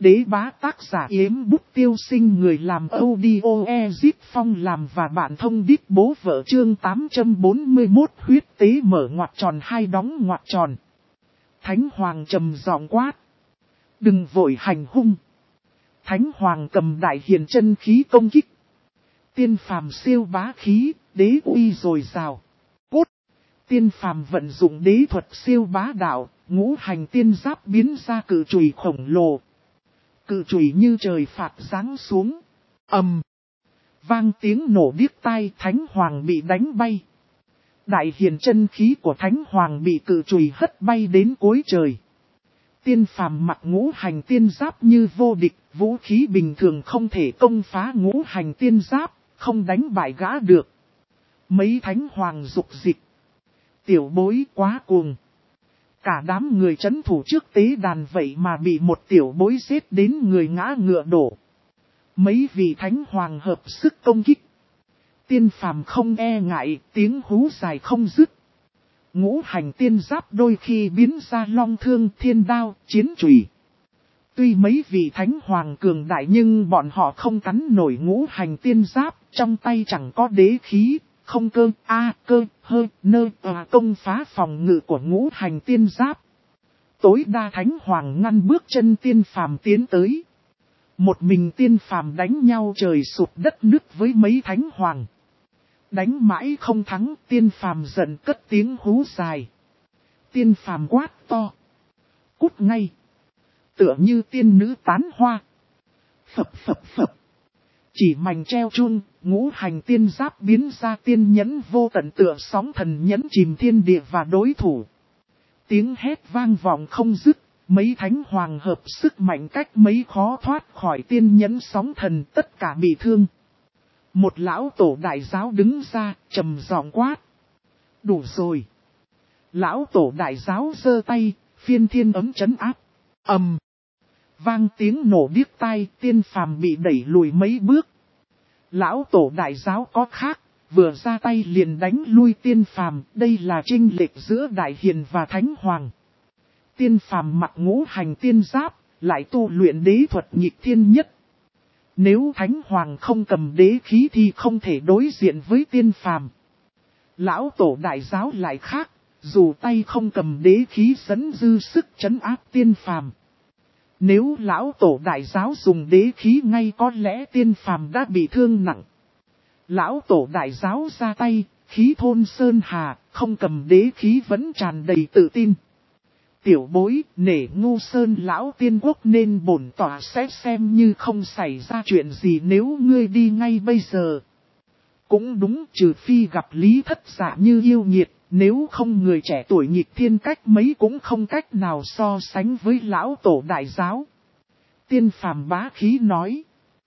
Đế bá tác giả Yếm Bút Tiêu Sinh, người làm audio Ezip Phong làm và bạn thông đít bố vợ. Chương 841 huyết tế mở ngoặc tròn hai đóng ngoặc tròn. Thánh Hoàng trầm giọng quát. Đừng vội hành hung. Thánh Hoàng cầm đại hiền chân khí công kích. Tiên phàm siêu bá khí, đế uy dồi dào. Cốt. Tiên phàm vận dụng đế thuật siêu bá đạo, ngũ hành tiên giáp biến ra cự chùy khổng lồ. Cự chùy như trời phạt giáng xuống. Ầm. Vang tiếng nổ điếc tai, Thánh Hoàng bị đánh bay. Đại hiền chân khí của Thánh Hoàng bị cự chùy hất bay đến cuối trời. Tiên phàm mặc ngũ hành tiên giáp như vô địch, vũ khí bình thường không thể công phá ngũ hành tiên giáp, không đánh bại gã được. Mấy Thánh Hoàng dục dịch. Tiểu bối quá cuồng. Cả đám người trấn thủ trước tế đàn vậy mà bị một tiểu bối giết đến người ngã ngựa đổ. Mấy vị Thánh Hoàng hợp sức công kích. Tiên phàm không e ngại, tiếng hú dài không dứt. Ngũ hành tiên giáp đôi khi biến ra long thương, thiên đao, chiến chùy. Tuy mấy vị Thánh Hoàng cường đại nhưng bọn họ không cắn nổi ngũ hành tiên giáp, trong tay chẳng có đế khí, không cơ, cơ, hơi, nơ, công phá phòng ngự của ngũ hành tiên giáp. Tối đa Thánh Hoàng ngăn bước chân tiên phàm tiến tới. Một mình tiên phàm đánh nhau trời sụp đất nứt với mấy Thánh Hoàng. Đánh mãi không thắng, tiên phàm giận cất tiếng hú dài. Tiên phàm quát to. Cút ngay. Tựa như tiên nữ tán hoa. Phập phập phập. Chỉ mảnh treo chun, ngũ hành tiên giáp biến ra tiên nhẫn vô tận tựa sóng thần nhẫn chìm thiên địa và đối thủ. Tiếng hét vang vọng không dứt, mấy Thánh Hoàng hợp sức mạnh cách mấy khó thoát khỏi tiên nhẫn sóng thần, tất cả bị thương. Một lão tổ đại giáo đứng ra, trầm giọng quát. Đủ rồi. Lão tổ đại giáo giơ tay, phiên thiên ấm trấn áp. Ầm. Vang tiếng nổ điếc tai, tiên phàm bị đẩy lùi mấy bước. Lão tổ đại giáo có khác, vừa ra tay liền đánh lui tiên phàm, đây là chênh lệch giữa đại hiền và Thánh Hoàng. Tiên phàm mặc ngũ hành tiên giáp, lại tu luyện đế thuật nghịch thiên nhất. Nếu Thánh Hoàng không cầm đế khí thì không thể đối diện với tiên phàm. Lão tổ đại giáo lại khác, dù tay không cầm đế khí dẫn dư sức trấn áp tiên phàm. Nếu lão tổ đại giáo dùng đế khí ngay có lẽ tiên phàm đã bị thương nặng. Lão tổ đại giáo ra tay, khí thôn sơn hà, không cầm đế khí vẫn tràn đầy tự tin. Tiểu bối, nể ngu sơn lão tiên quốc nên bổn tỏa sẽ xem như không xảy ra chuyện gì nếu ngươi đi ngay bây giờ. Cũng đúng, trừ phi gặp lý thất giả như yêu nghiệt, nếu không người trẻ tuổi nghịch thiên cách mấy cũng không cách nào so sánh với lão tổ đại giáo. Tiên phàm bá khí nói.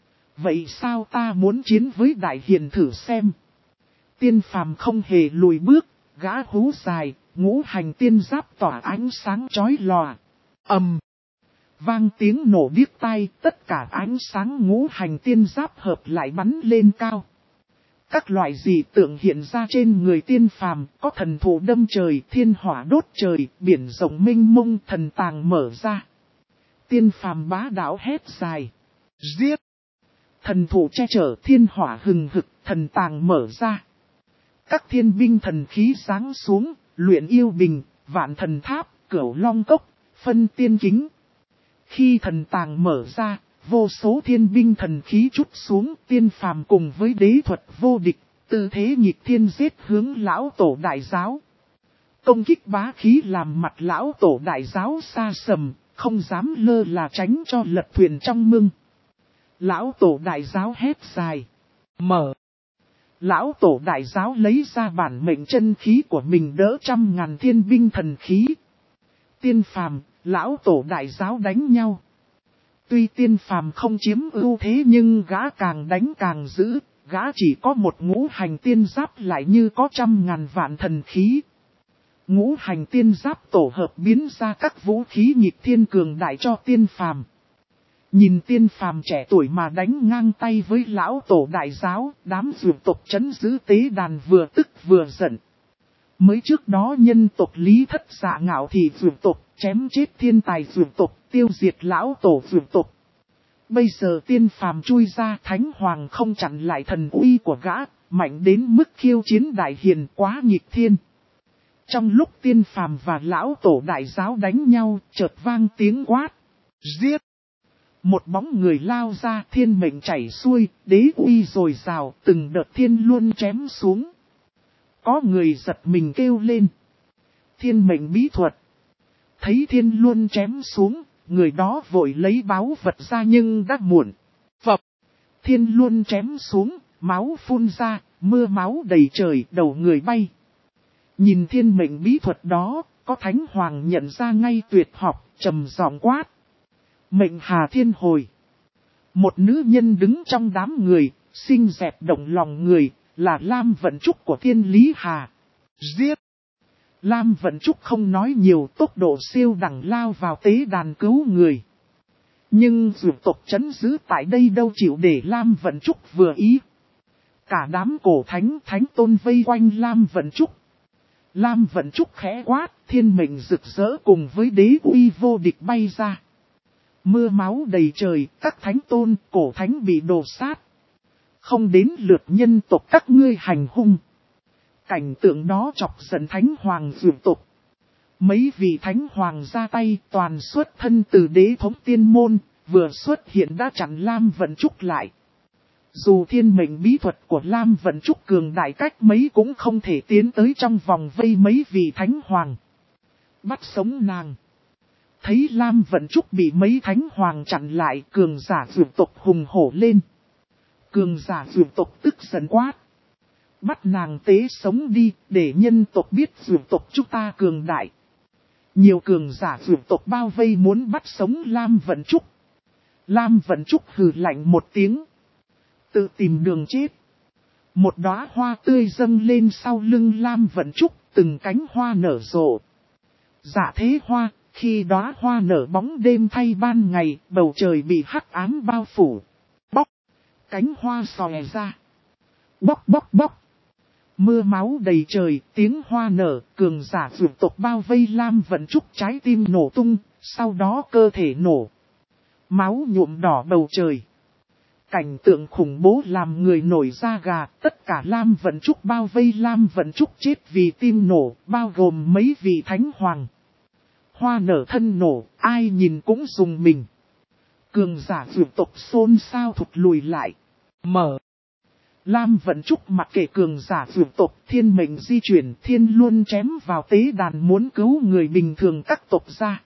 Vậy sao ta muốn chiến với đại hiền thử xem. Tiên phàm không hề lùi bước, gã hú dài, ngũ hành tiên giáp tỏa ánh sáng chói lòa. Ầm. Vang tiếng nổ điếc tai, tất cả ánh sáng ngũ hành tiên giáp hợp lại bắn lên cao. Các loại dị tượng hiện ra trên người tiên phàm, có thần thụ đâm trời, thiên hỏa đốt trời, biển rộng mênh mông, thần tàng mở ra. Tiên phàm bá đạo hét dài. Giết! Thần thụ che chở, thiên hỏa hừng hực, thần tàng mở ra. Các thiên binh thần khí giáng xuống, luyện yêu bình, vạn thần tháp, cửu long cốc, phân tiên kính. Khi thần tàng mở ra, vô số thiên binh thần khí trút xuống, tiên phàm cùng với đế thuật vô địch, tư thế nghịch thiên giết hướng lão tổ đại giáo. Công kích bá khí làm mặt lão tổ đại giáo xa sầm, không dám lơ là tránh cho lật thuyền trong mương. Lão tổ đại giáo hét dài. Mở. Lão tổ đại giáo lấy ra bản mệnh chân khí của mình đỡ 100.000 thiên binh thần khí. Tiên phàm, lão tổ đại giáo đánh nhau. Tuy tiên phàm không chiếm ưu thế nhưng gã càng đánh càng dữ, gã chỉ có một ngũ hành tiên giáp lại như có 100.000 vạn thần khí. Ngũ hành tiên giáp tổ hợp biến ra các vũ khí nghịch thiên cường đại cho tiên phàm. Nhìn tiên phàm trẻ tuổi mà đánh ngang tay với lão tổ đại giáo, đám dược tộc trấn giữ tế đàn vừa tức vừa giận. Mới trước đó nhân tộc lý thất giả ngạo thị dược tộc, chém chết thiên tài dược tộc, tiêu diệt lão tổ dược tộc. Bây giờ tiên phàm chui ra, Thánh Hoàng không chặn lại thần uy của gã, mạnh đến mức khiêu chiến đại hiền quá nghịch thiên. Trong lúc tiên phàm và lão tổ đại giáo đánh nhau, chợt vang tiếng quát. Giết! Một bóng người lao ra, thiên mệnh chảy xuôi, đế uy dồi dào, từng đợt thiên luôn chém xuống. Có người giật mình kêu lên. Thiên mệnh bí thuật. Thấy thiên luôn chém xuống, người đó vội lấy báu vật ra nhưng đã muộn. Phập! Thiên luôn chém xuống, máu phun ra, mưa máu đầy trời, đầu người bay. Nhìn thiên mệnh bí thuật đó, có Thánh Hoàng nhận ra ngay tuyệt học, trầm giọng quát. Mệnh Hà Thiên Hồi. Một nữ nhân đứng trong đám người, xinh đẹp động lòng người, là Lam Vận Trúc của Thiên Lý Hà. Giết! Lam Vận Trúc không nói nhiều, tốc độ siêu đẳng lao vào tế đàn cứu người. Nhưng dược tộc trấn giữ tại đây đâu chịu để Lam Vận Trúc vừa ý. Cả đám cổ thánh tôn vây quanh Lam Vận Trúc. Lam Vận Trúc khẽ quát, thiên mệnh rực rỡ cùng với đế uy vô địch bay ra. Mưa máu đầy trời, các thánh tôn, cổ thánh bị đổ sát. Không đến lượt nhân tộc các ngươi hành hung. Cảnh tượng đó chọc giận Thánh Hoàng dược tộc. Mấy vị Thánh Hoàng ra tay toàn xuất thân từ đế thống tiên môn, vừa xuất hiện đã chặn Lam Vận Trúc lại. Dù thiên mệnh bí thuật của Lam Vận Trúc cường đại cách mấy cũng không thể tiến tới trong vòng vây mấy vị Thánh Hoàng. Bắt sống nàng. Thấy Lam Vận Trúc bị mấy Thánh Hoàng chặn lại, cường giả dược tộc hùng hổ lên. Cường giả dược tộc tức giận quát. Bắt nàng tế sống đi, để nhân tộc biết dược tộc chúng ta cường đại. Nhiều cường giả dược tộc bao vây muốn bắt sống Lam Vận Trúc. Lam Vận Trúc hừ lạnh một tiếng. Tự tìm đường chết. Một đóa hoa tươi dâng lên sau lưng Lam Vận Trúc, từng cánh hoa nở rộ. Dạ thế hoa, khi đóa hoa nở bóng đêm thay ban ngày, bầu trời bị hắc ám bao phủ. Bóc! Cánh hoa xòe ra. Bóc bóc bóc! Mưa máu đầy trời, tiếng hoa nở, cường giả dược tộc bao vây Lam Vận Trúc, trái tim nổ tung, sau đó cơ thể nổ. Máu nhuộm đỏ bầu trời. Cảnh tượng khủng bố làm người nổi da gà, tất cả Lam Vận Trúc bao vây Lam Vận Trúc chết vì tim nổ, bao gồm mấy vị Thánh Hoàng. Hoa nở thân nổ, ai nhìn cũng rùng mình. Cường giả dược tộc xôn xao thụt lùi lại. Mở. Lam Vận Trúc mặc kệ cường giả dược tộc, thiên mệnh di chuyển, thiên luôn chém vào tế đàn muốn cứu người bình thường các tộc ra.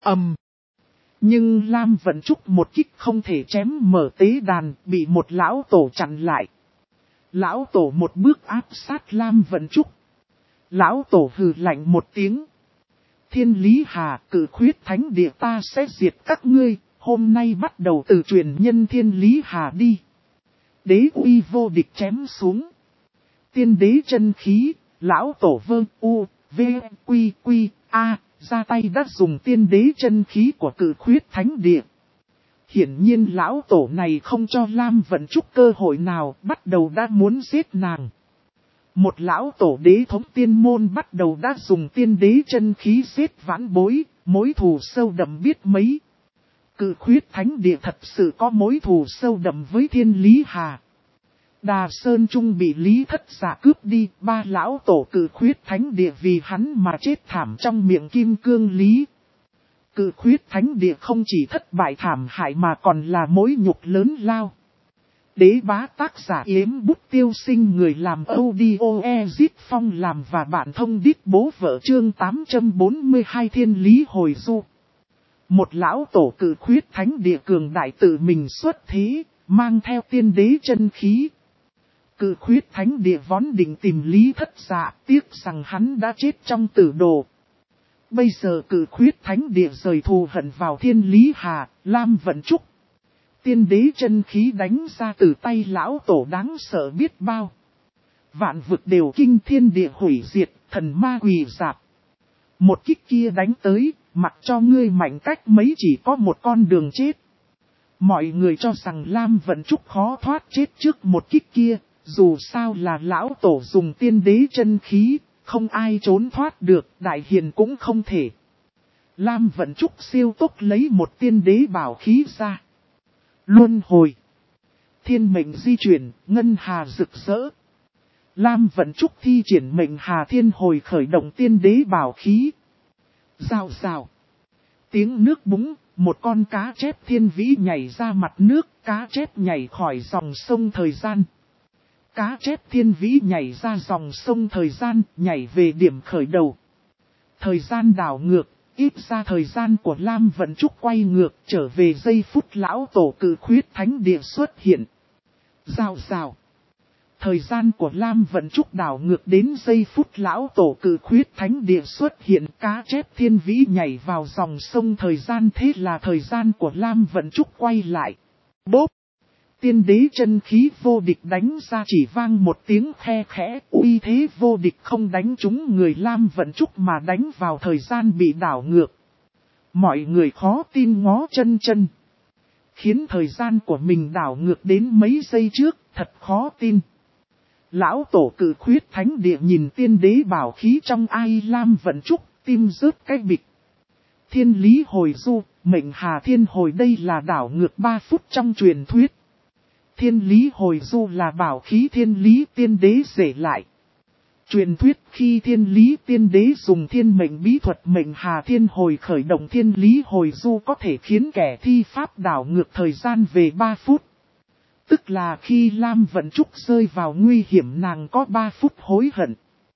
Nhưng Lam Vận Trúc một kích không thể chém mở tế đàn, bị một lão tổ chặn lại. Lão tổ một bước áp sát Lam Vận Trúc. Lão tổ hừ lạnh một tiếng. Thiên Lý Hà, cử khuyết thánh địa ta sẽ diệt các ngươi, hôm nay bắt đầu từ truyền nhân Thiên Lý Hà đi. Đế uy vô địch chém xuống. Tiên đế chân khí, lão tổ vương u, v, quy quy, a, ra tay đã dùng tiên đế chân khí của cử khuyết thánh địa. Hiển nhiên lão tổ này không cho Lam Vận Trúc cơ hội nào, bắt đầu đã muốn giết nàng. Một lão tổ đế thống tiên môn bắt đầu đã dùng tiên đế chân khí giết vãn bối, mối thù sâu đậm biết mấy. Cự khuyết thánh địa thật sự có mối thù sâu đậm với Thiên Lý Hà. Đà Sơn Trung bị Lý Thất Giả cướp đi, ba lão tổ cự khuyết thánh địa vì hắn mà chết thảm trong miệng kim cương Lý. Cự khuyết thánh địa không chỉ thất bại thảm hại mà còn là mối nhục lớn lao. Đế bá tác giả Yếm Bút Tiêu Sinh, người làm audio Ezit Phong làm và bạn thông đít bố vợ, chương 842 Thiên Lý Hồi Du. Một lão tổ cự khuyết thánh địa cường đại tự mình xuất thế, mang theo tiên đế chân khí. Cự khuyết thánh địa vốn định tìm Lý Thất Dạ, tiếc rằng hắn đã chết trong tử đồ. Bây giờ cự khuyết thánh địa rời thù hận vào Thiên Lý Hà, Lam Vận Trúc. Tiên đế chân khí đánh ra từ tay lão tổ đáng sợ biết bao. Vạn vực đều kinh, thiên địa hủy diệt, thần ma quỳ rạp. Một kích kia đánh tới, mặc cho ngươi mạnh cách mấy chỉ có một con đường chết. Mọi người cho rằng Lam Vận Trúc khó thoát chết trước một kích kia, dù sao là lão tổ dùng tiên đế chân khí, không ai trốn thoát được, đại hiền cũng không thể. Lam Vận Trúc siêu tốc lấy một tiên đế bảo khí ra. Luân hồi. Thiên mệnh di chuyển, ngân hà rực rỡ. Lam Vận Trúc thi triển mệnh hà thiên hồi khởi động tiên đế bảo khí. Rào rào. Tiếng nước búng, một con cá chép thiên vĩ nhảy ra mặt nước, cá chép nhảy khỏi dòng sông thời gian. Cá chép thiên vĩ nhảy ra dòng sông thời gian, nhảy về điểm khởi đầu. Thời gian đảo ngược, ít ra thời gian của Lam Vận Trúc quay ngược trở về giây phút lão tổ cự khuyết thánh địa xuất hiện. Rào rào. Thời gian của Lam Vận Trúc đảo ngược đến giây phút lão tổ cự khuyết thánh địa xuất hiện, cá chép thiên vĩ nhảy vào dòng sông thời gian, thế là thời gian của Lam Vận Trúc quay lại. Bốp! Tiên đế chân khí vô địch đánh ra chỉ vang một tiếng khe khẽ, uy thế vô địch không đánh trúng người Lam Vận Trúc mà đánh vào thời gian bị đảo ngược. Mọi người khó tin ngó chân chân. Khiến thời gian của mình đảo ngược đến mấy giây trước, thật khó tin. Lão tổ cự khuyết thánh địa nhìn tiên đế bảo khí trong ai Lam Vận Trúc, tim rớt cái bịch. Thiên lý hồi du, mệnh hà thiên hồi, đây là đảo ngược 3 phút trong truyền thuyết. Thiên lý hồi du là bảo khí thiên lý tiên đế rể lại. Truyền thuyết khi thiên lý tiên đế dùng thiên mệnh bí thuật mệnh hà thiên hồi khởi động thiên lý hồi du có thể khiến kẻ thi pháp đảo ngược thời gian về 3 phút. Tức là khi Lam Vận Trúc rơi vào nguy hiểm nàng có 3 phút hối hận.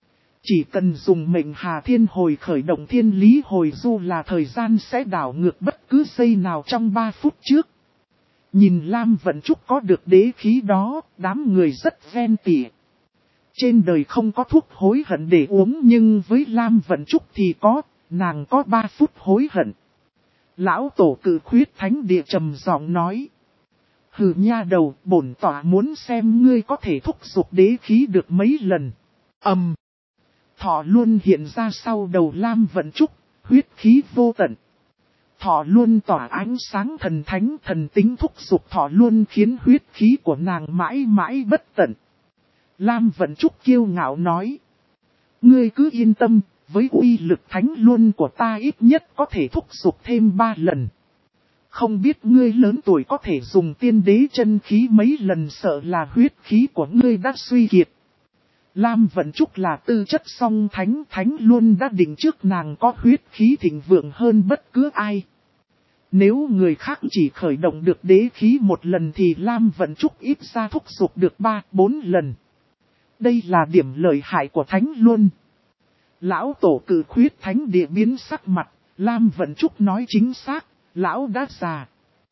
Chỉ cần dùng mệnh hà thiên hồi khởi động thiên lý hồi du là thời gian sẽ đảo ngược bất cứ giây nào trong 3 phút trước. Nhìn Lam Vận Trúc có được đế khí đó, đám người rất ven tỉa. Trên đời không có thuốc hối hận để uống nhưng với Lam Vận Trúc thì có, nàng có 3 phút hối hận. Lão tổ cự khuyết thánh địa trầm giọng nói. Hừ nha đầu, bổn tỏa muốn xem ngươi có thể thúc giục đế khí được mấy lần. Thọ luôn hiện ra sau đầu Lam Vận Trúc, huyết khí vô tận. Thọ luôn tỏa ánh sáng thần thánh thần tính thúc giục thọ luôn khiến huyết khí của nàng mãi mãi bất tận. Lam Vận Trúc kiêu ngạo nói. Ngươi cứ yên tâm, với uy lực thánh luôn của ta ít nhất có thể thúc giục thêm 3 lần. Không biết ngươi lớn tuổi có thể dùng tiên đế chân khí mấy lần, sợ là huyết khí của ngươi đã suy kiệt. Lam Vận Trúc là tư chất song thánh, thánh luôn đã định trước nàng có huyết khí thịnh vượng hơn bất cứ ai. Nếu người khác chỉ khởi động được đế khí một lần thì Lam Vận Trúc ít ra thúc giục được 3-4 lần. Đây là điểm lợi hại của thánh luôn. Lão tổ cự khuyết thánh địa biến sắc mặt, Lam Vận Trúc nói chính xác, lão đã già.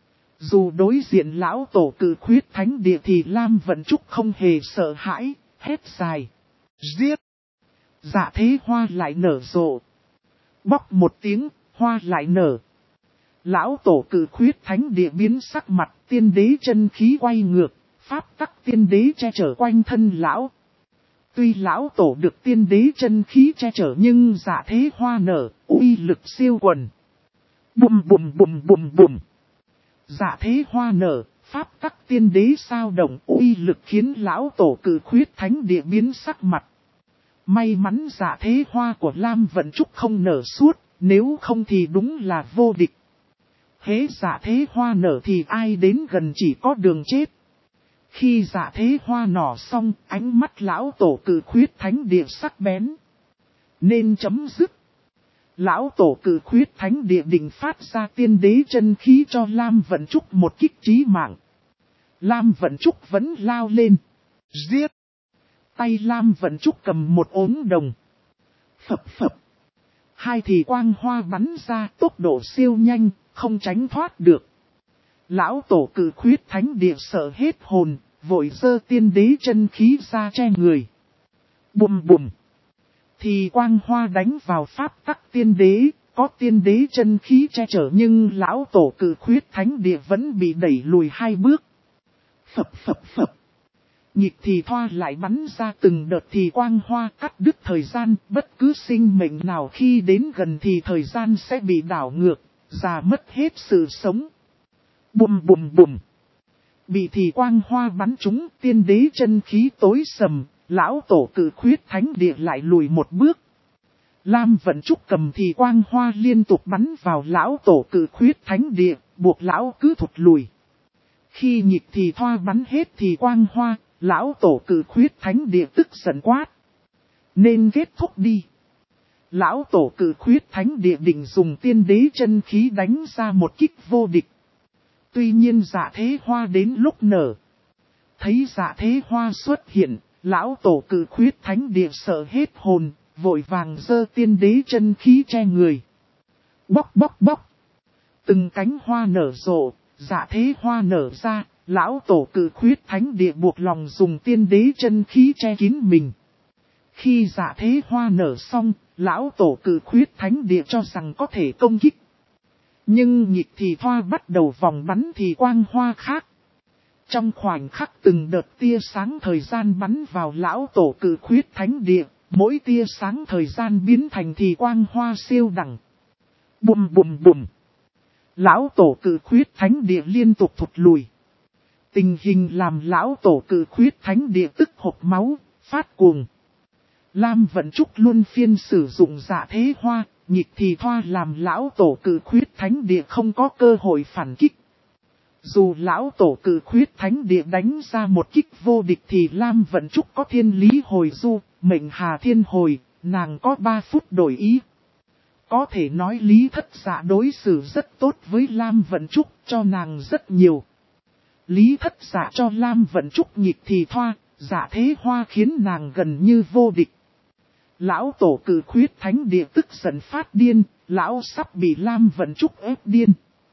Dù đối diện lão tổ cự khuyết thánh địa thì Lam Vận Trúc không hề sợ hãi, hét dài. Giết! Dạ thế hoa lại nở rộ. Bóc một tiếng, hoa lại nở. Lão tổ cự khuyết thánh địa biến sắc mặt, tiên đế chân khí quay ngược, pháp tắc tiên đế che chở quanh thân lão. Tuy lão tổ được tiên đế chân khí che chở nhưng dạ thế hoa nở, uy lực siêu quần. Bùm bùm bùm bùm bùm. Dạ thế hoa nở, pháp tắc tiên đế sao động, uy lực khiến lão tổ cự khuyết thánh địa biến sắc mặt. May mắn dạ thế hoa của Lam Vận Trúc không nở suốt, nếu không thì đúng là vô địch. Hễ dạ thế hoa nở thì ai đến gần chỉ có đường chết. Khi dạ thế hoa nở xong, ánh mắt lão tổ cự khuyết thánh địa sắc bén. Nên chấm dứt. Lão tổ cự khuyết thánh địa định phát ra tiên đế chân khí cho Lam Vận Trúc một kích chí mạng. Lam Vận Trúc vẫn lao lên. Giết! Tay Lam Vận Trúc cầm một ốm đồng. Phập phập. Hai thì quang hoa bắn ra tốc độ siêu nhanh, không tránh thoát được. Lão tổ cự khuyết thánh địa sợ hết hồn, vội giơ tiên đế chân khí ra che người. Bùm bùm. Thì quang hoa đánh vào pháp tắc tiên đế, có tiên đế chân khí che chở nhưng lão tổ cự khuyết thánh địa vẫn bị đẩy lùi 2 bước. Phập phập phập. Nhịp thì thoa lại bắn ra từng đợt thì quang hoa cắt đứt thời gian, bất cứ sinh mệnh nào khi đến gần thì thời gian sẽ bị đảo ngược, già mất hết sự sống. Bùm bùm bùm. Bị thì quang hoa bắn trúng, tiên đế chân khí tối sầm, lão tổ cự khuyết thánh địa lại lùi 1 bước. Lam Vận Trúc cầm thì quang hoa liên tục bắn vào lão tổ cự khuyết thánh địa, buộc lão cứ thụt lùi. Khi nhịp thì thoa bắn hết thì quang hoa, lão tổ cử khuyết thánh địa tức giận quát. Nên kết thúc đi. Lão tổ cử khuyết thánh địa định dùng tiên đế chân khí đánh ra một kích vô địch. Tuy nhiên Dạ Thế Hoa đến lúc nở. Thấy Dạ Thế Hoa xuất hiện, lão tổ cử khuyết thánh địa sợ hết hồn, vội vàng giơ tiên đế chân khí che người. Bóc bóc bóc. Từng cánh hoa nở rộ, Dạ Thế Hoa nở ra, lão tổ cử khuyết thánh địa buộc lòng dùng tiên đế chân khí che kín mình. Khi Dạ Thế Hoa nở xong, lão tổ cử khuyết thánh địa cho rằng có thể công kích. Nhưng nhịp thì thoa bắt đầu vòng bắn thì quang hoa khác. Trong khoảnh khắc từng đợt tia sáng thời gian bắn vào lão tổ cử khuyết thánh địa, mỗi tia sáng thời gian biến thành thì quang hoa siêu đẳng. Bùm bùm bùm. Lão tổ cử khuyết thánh địa liên tục thụt lùi. Tình hình làm lão tổ cử khuyết thánh địa tức hộc máu, phát cuồng. Lam Vận Trúc luôn phiên sử dụng Dạ Thế Hoa, nhịp thì thoa làm lão tổ cử khuyết thánh địa không có cơ hội phản kích. Dù lão tổ cử khuyết thánh địa đánh ra một kích vô địch thì Lam Vận Trúc có thiên lý hồi du, mệnh hà thiên hồi, nàng có 3 phút đổi ý. Có thể nói Lý Thất Dạ đối xử rất tốt với Lam Vận Trúc, cho nàng rất nhiều. Lý Thất Dạ cho Lam Vận Trúc nhịp thì thoa, Dạ Thế Hoa khiến nàng gần như vô địch. Lão tổ cử khuyết thánh địa tức giận phát điên, lão sắp bị Lam Vận Trúc ép điên.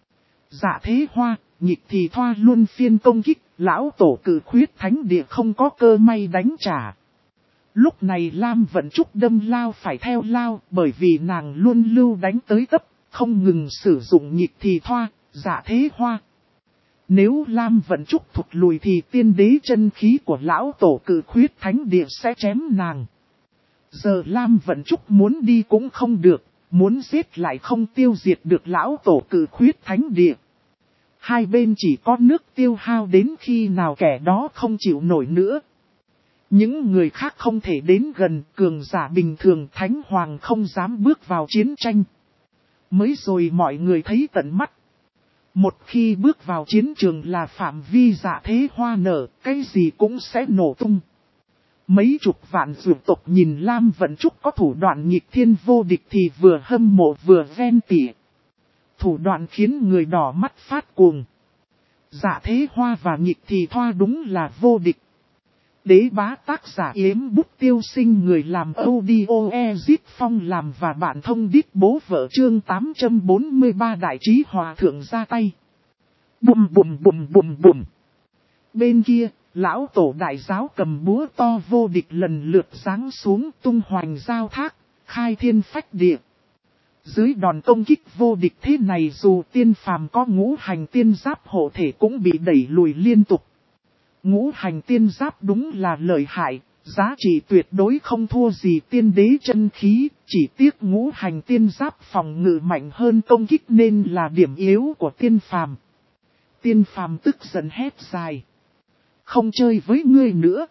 Dạ Thế Hoa, nhịp thì thoa luôn phiên công kích, lão tổ cử khuyết thánh địa không có cơ may đánh trả. Lúc này Lam Vận Trúc đâm lao phải theo lao, bởi vì nàng luôn lưu đánh tới tấp, không ngừng sử dụng nhịp thì thoa, Dạ Thế Hoa. Nếu Lam Vận Trúc thụt lùi thì tiên đế chân khí của lão tổ cử khuyết thánh địa sẽ chém nàng. Giờ Lam Vận Trúc muốn đi cũng không được, muốn giết lại không tiêu diệt được lão tổ cử khuyết thánh địa. Hai bên chỉ có nước tiêu hao đến khi nào kẻ đó không chịu nổi nữa. Những người khác không thể đến gần, cường giả bình thường thánh hoàng không dám bước vào chiến tranh. Mới rồi mọi người thấy tận mắt. Một khi bước vào chiến trường là phạm vi Dạ Thế Hoa nở, cái gì cũng sẽ nổ tung. Mấy chục vạn dược tộc nhìn Lam Vận Trúc có thủ đoạn nghịch thiên vô địch thì vừa hâm mộ vừa ven tỉa. Thủ đoạn khiến người đỏ mắt phát cuồng. Dạ Thế Hoa và nghịch thì thoa đúng là vô địch. Đế bá tác giả Yếm Bút Tiêu Sinh, người làm audio Ezip Phong làm và bạn thông đít bố vợ chương 843 đại trí hòa thượng ra tay. Bùm bùm bùm bùm bùm. Bên kia, lão tổ đại giáo cầm búa to vô địch lần lượt giáng xuống tung hoành giao thác, khai thiên phách địa. Dưới đòn công kích vô địch thế này dù tiên phàm có ngũ hành tiên giáp hộ thể cũng bị đẩy lùi liên tục. Ngũ hành tiên giáp đúng là lợi hại, giá trị tuyệt đối không thua gì tiên đế chân khí, chỉ tiếc ngũ hành tiên giáp phòng ngự mạnh hơn công kích nên là điểm yếu của tiên phàm. Tiên phàm tức giận hét dài. Không chơi với ngươi nữa.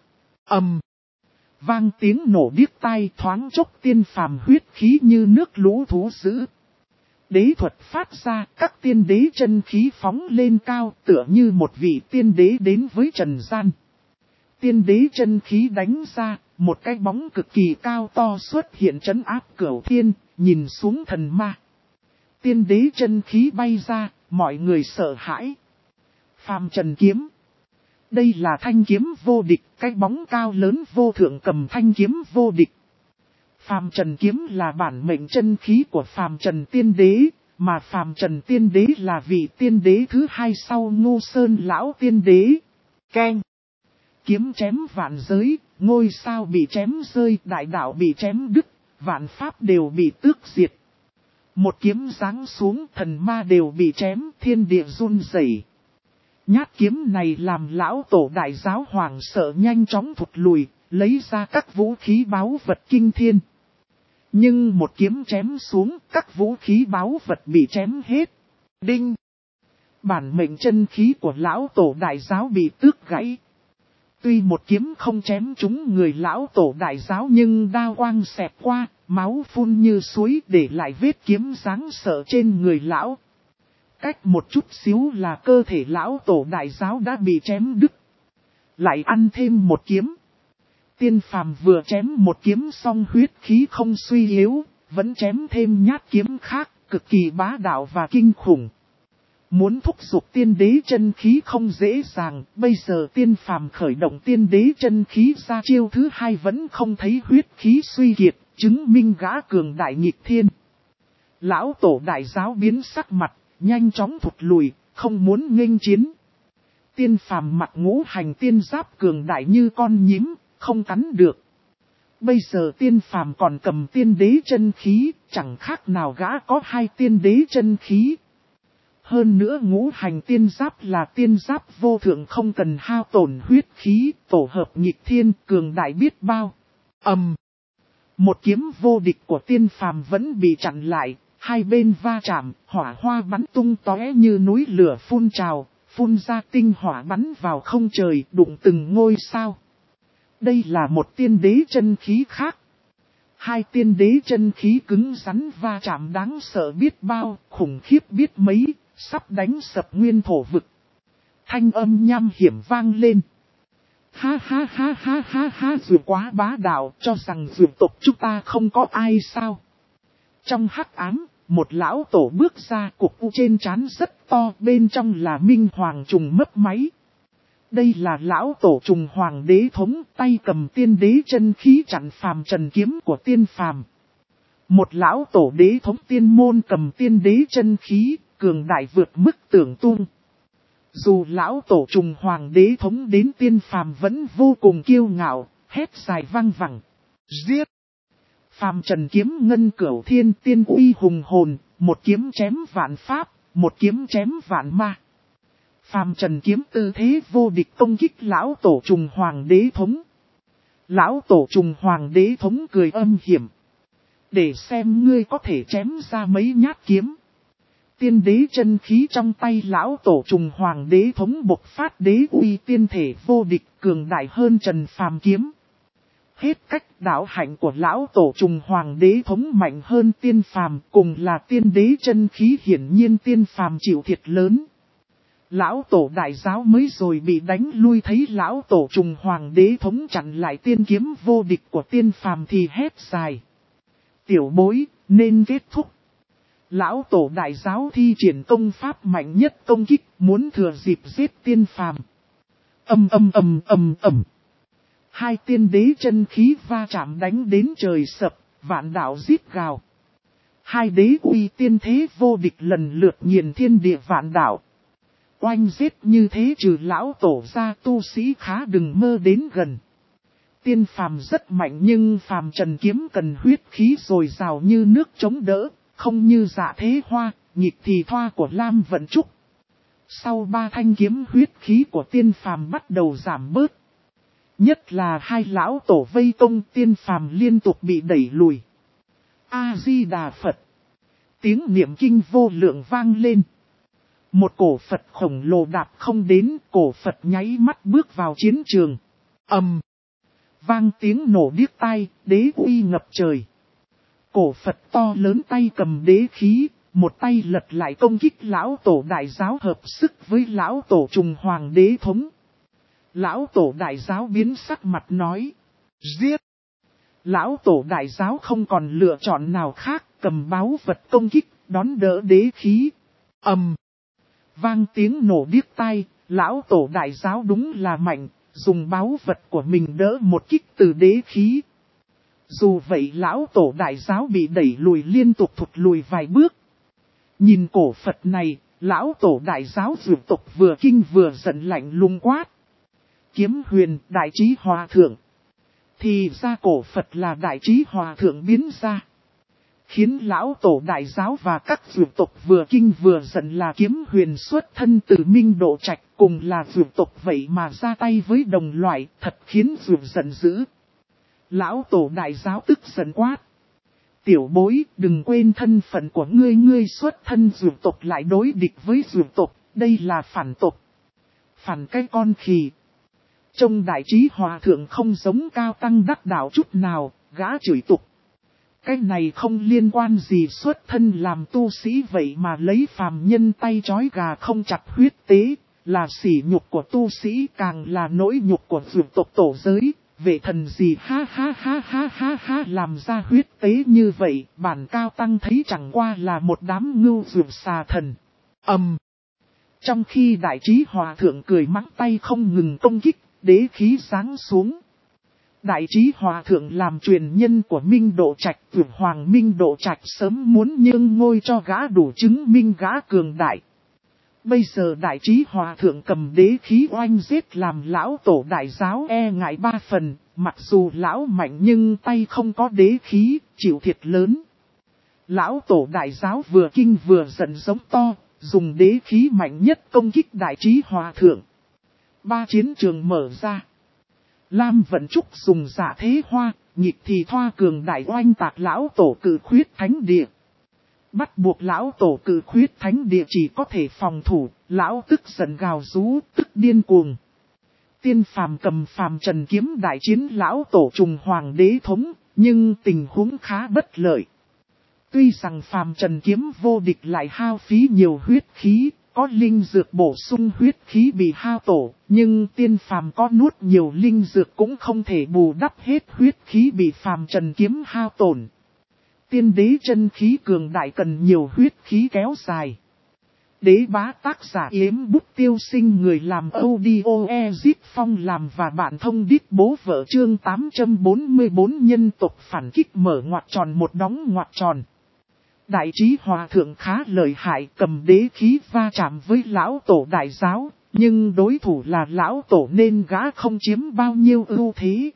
Vang tiếng nổ điếc tai, thoáng chốc tiên phàm huyết khí như nước lũ thú dữ. Đế thuật phát ra, các tiên đế chân khí phóng lên cao tựa như một vị tiên đế đến với trần gian. Tiên đế chân khí đánh ra, một cái bóng cực kỳ cao to xuất hiện trấn áp cửu thiên, nhìn xuống thần ma. Tiên đế chân khí bay ra, mọi người sợ hãi. Phàm trần kiếm. Đây là thanh kiếm vô địch, cái bóng cao lớn vô thượng cầm thanh kiếm vô địch. Phàm trần kiếm là bản mệnh chân khí của phàm trần tiên đế, mà phàm trần tiên đế là vị tiên đế thứ hai sau Ngô Sơn lão tiên đế. Keng. Kiếm chém vạn giới, ngôi sao bị chém rơi, đại đạo bị chém đứt, vạn pháp đều bị tước diệt. Một kiếm giáng xuống, thần ma đều bị chém, thiên địa run rẩy. Nhát kiếm này làm lão tổ đại giáo hoàng sợ nhanh chóng thụt lùi, lấy ra các vũ khí báu vật kinh thiên. Nhưng một kiếm chém xuống, các vũ khí báu vật bị chém hết. Đinh! Bản mệnh chân khí của lão tổ đại giáo bị tước gãy. Tuy một kiếm không chém trúng người lão tổ đại giáo nhưng đao quang xẹt qua, máu phun như suối để lại vết kiếm đáng sợ trên người lão. Cách một chút xíu là cơ thể lão tổ đại giáo đã bị chém đứt. Lại ăn thêm một kiếm. Tiên phàm vừa chém một kiếm xong huyết khí không suy yếu, vẫn chém thêm nhát kiếm khác, cực kỳ bá đạo và kinh khủng. Muốn thúc giục tiên đế chân khí không dễ dàng, bây giờ tiên phàm khởi động tiên đế chân khí ra chiêu thứ hai vẫn không thấy huyết khí suy kiệt, chứng minh gã cường đại nghịch thiên. Lão tổ đại giáo biến sắc mặt, nhanh chóng thụt lùi, không muốn nghênh chiến. Tiên phàm mặc ngũ hành tiên giáp cường đại như con nhím, không cắn được. Bây giờ tiên phàm còn cầm tiên đế chân khí, chẳng khác nào gã có hai tiên đế chân khí. Hơn nữa ngũ hành tiên giáp là tiên giáp vô thượng không cần hao tổn huyết khí, tổ hợp nghịch thiên cường đại biết bao. Một kiếm vô địch của tiên phàm vẫn bị chặn lại, hai bên va chạm, hỏa hoa bắn tung tóe như núi lửa phun trào, phun ra tinh hỏa bắn vào không trời đụng từng ngôi sao. Đây là một tiên đế chân khí khác. Hai tiên đế chân khí cứng rắn va chạm đáng sợ biết bao, khủng khiếp biết mấy, sắp đánh sập nguyên thổ vực. Thanh âm nham hiểm vang lên. Ha ha ha ha ha ha, dù quá bá đạo, cho rằng dù tộc chúng ta không có ai sao. Trong hắc ám, một lão tổ bước ra, cục u trên trán rất to, bên trong là minh hoàng trùng mấp máy. Đây là lão tổ trùng hoàng đế thống, tay cầm tiên đế chân khí chặn phàm trần kiếm của tiên phàm. Một lão tổ đế thống tiên môn cầm tiên đế chân khí, cường đại vượt mức tưởng tung. Dù lão tổ trùng hoàng đế thống đến tiên phàm vẫn vô cùng kiêu ngạo, hét dài vang vẳng. Giết! Phàm trần kiếm ngân cửu thiên tiên uy hùng hồn, một kiếm chém vạn pháp, một kiếm chém vạn ma. Phàm trần kiếm tư thế vô địch công kích lão tổ trùng hoàng đế thống. Lão tổ trùng hoàng đế thống cười âm hiểm. Để xem ngươi có thể chém ra mấy nhát kiếm. Tiên đế chân khí trong tay lão tổ trùng hoàng đế thống bộc phát đế uy tiên thể vô địch cường đại hơn trần phàm kiếm. Hết cách đạo hạnh của lão tổ trùng hoàng đế thống mạnh hơn tiên phàm cùng là tiên đế chân khí hiển nhiên tiên phàm chịu thiệt lớn. Lão tổ đại giáo mới rồi bị đánh lui thấy lão tổ trùng hoàng đế thống chặn lại tiên kiếm vô địch của tiên phàm thì hét dài. Tiểu bối, nên kết thúc. Lão tổ đại giáo thi triển công pháp mạnh nhất công kích muốn thừa dịp giết tiên phàm. Hai tiên đế chân khí va chạm đánh đến trời sập, vạn đạo giết gào. Hai đế uy tiên thế vô địch lần lượt nghiền thiên địa vạn đạo. Oanh giết như thế trừ lão tổ ra tu sĩ khá đừng mơ đến gần. Tiên phàm rất mạnh nhưng phàm trần kiếm cần huyết khí dồi dào như nước chống đỡ, không như Dạ Thế Hoa, nhịp thì thoa của Lam Vận Trúc. Sau ba thanh kiếm huyết khí của tiên phàm bắt đầu giảm bớt. Nhất là hai lão tổ vây công tiên phàm liên tục bị đẩy lùi. A-di-đà Phật. Tiếng niệm kinh vô lượng vang lên. Một cổ Phật khổng lồ đạp không đến, cổ Phật nháy mắt bước vào chiến trường. Vang tiếng nổ điếc tai, đế uy ngập trời. Cổ Phật to lớn tay cầm đế khí, một tay lật lại công kích lão tổ đại giáo hợp sức với lão tổ trùng hoàng đế thống. Lão tổ đại giáo biến sắc mặt nói. Giết! Lão tổ đại giáo không còn lựa chọn nào khác, cầm báu vật công kích, đón đỡ đế khí. Vang tiếng nổ điếc tai, lão tổ đại giáo đúng là mạnh, dùng báu vật của mình đỡ một kích từ đế khí. Dù vậy lão tổ đại giáo bị đẩy lùi liên tục thụt lùi vài bước. Nhìn cổ Phật này, lão tổ đại giáo dược tộc vừa kinh vừa giận lạnh lùng quát. Kiếm huyền đại trí hòa thượng. Thì ra cổ Phật là đại trí hòa thượng biến ra. Khiến lão tổ đại giáo và các dược tộc vừa kinh vừa giận là kiếm huyền xuất thân từ Minh Độ Trạch cùng là dược tộc vậy mà ra tay với đồng loại thật khiến dược giận dữ. Lão tổ đại giáo tức giận quát. Tiểu bối đừng quên thân phận của ngươi xuất thân dược tộc lại đối địch với dược tộc, đây là phản tộc. Phản cái con khỉ. Trông đại trí hòa thượng không giống cao tăng đắc đạo chút nào, gã chửi tục. Cái này không liên quan gì xuất thân làm tu sĩ vậy mà lấy phàm nhân tay trói gà không chặt huyết tế, là sỉ nhục của tu sĩ càng là nỗi nhục của vượt tộc tổ giới. Vệ thần gì ha ha ha ha ha ha làm ra huyết tế như vậy, bản cao tăng thấy chẳng qua là một đám ngưu vượt xà thần. Trong khi đại trí hòa thượng cười mắng tay không ngừng công kích, đế khí giáng xuống. Đại trí hòa thượng làm truyền nhân của Minh Độ Trạch, vượt hoàng Minh Độ Trạch sớm muốn nhường ngôi cho gã đủ chứng minh gã cường đại. Bây giờ đại trí hòa thượng cầm đế khí oanh giết làm lão tổ đại giáo e ngại 3 phần, mặc dù lão mạnh nhưng tay không có đế khí, chịu thiệt lớn. Lão tổ đại giáo vừa kinh vừa giận giống to, dùng đế khí mạnh nhất công kích đại trí hòa thượng. 3 chiến trường mở ra. Lam Vận Trúc dùng giả thế hoa, nhịp thì thoa cường đại oanh tạc lão tổ cử khuyết thánh địa. Bắt buộc lão tổ cử khuyết thánh địa chỉ có thể phòng thủ, lão tức giận gào rú, tức điên cuồng. Tiên phàm cầm phàm trần kiếm đại chiến lão tổ trùng hoàng đế thống, nhưng tình huống khá bất lợi. Tuy rằng phàm trần kiếm vô địch lại hao phí nhiều huyết khí, có linh dược bổ sung huyết khí bị hao tổ, nhưng tiên phàm có nuốt nhiều linh dược cũng không thể bù đắp hết huyết khí bị phàm trần kiếm hao tổn. Tiên đế chân khí cường đại cần nhiều huyết khí kéo dài. Đế bá tác giả Yếm Bút Tiêu Sinh người làm audio Ezip Phong làm và bạn thông đít bố vợ chương 844 nhân tộc phản kích mở ngoặc tròn một đóng ngoặc tròn. Đại trí hòa thượng khá lợi hại cầm đế khí va chạm với lão tổ đại giáo, nhưng đối thủ là lão tổ nên gã không chiếm bao nhiêu ưu thế.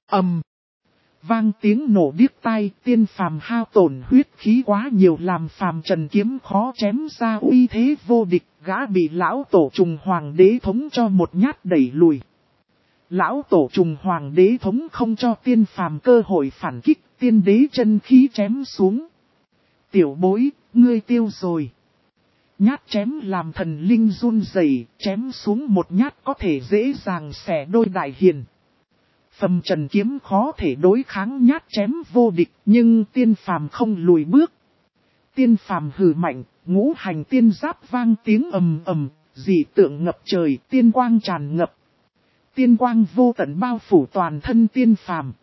Vang tiếng nổ điếc tai, tiên phàm hao tổn huyết khí quá nhiều làm phàm trần kiếm khó chém ra uy thế vô địch, gã bị lão tổ trùng hoàng đế thống cho một nhát đẩy lùi. Lão tổ trùng hoàng đế thống không cho tiên phàm cơ hội phản kích, tiên đế chân khí chém xuống. Tiểu bối, ngươi tiêu rồi. Nhát chém làm thần linh run rẩy, chém xuống một nhát có thể dễ dàng xẻ đôi đại hiền. Phàm trần kiếm khó thể đối kháng nhát chém vô địch, nhưng tiên phàm không lùi bước. Tiên phàm hừ mạnh, ngũ hành tiên giáp vang tiếng ầm ầm, dị tượng ngập trời, tiên quang tràn ngập. Tiên quang vô tận bao phủ toàn thân tiên phàm.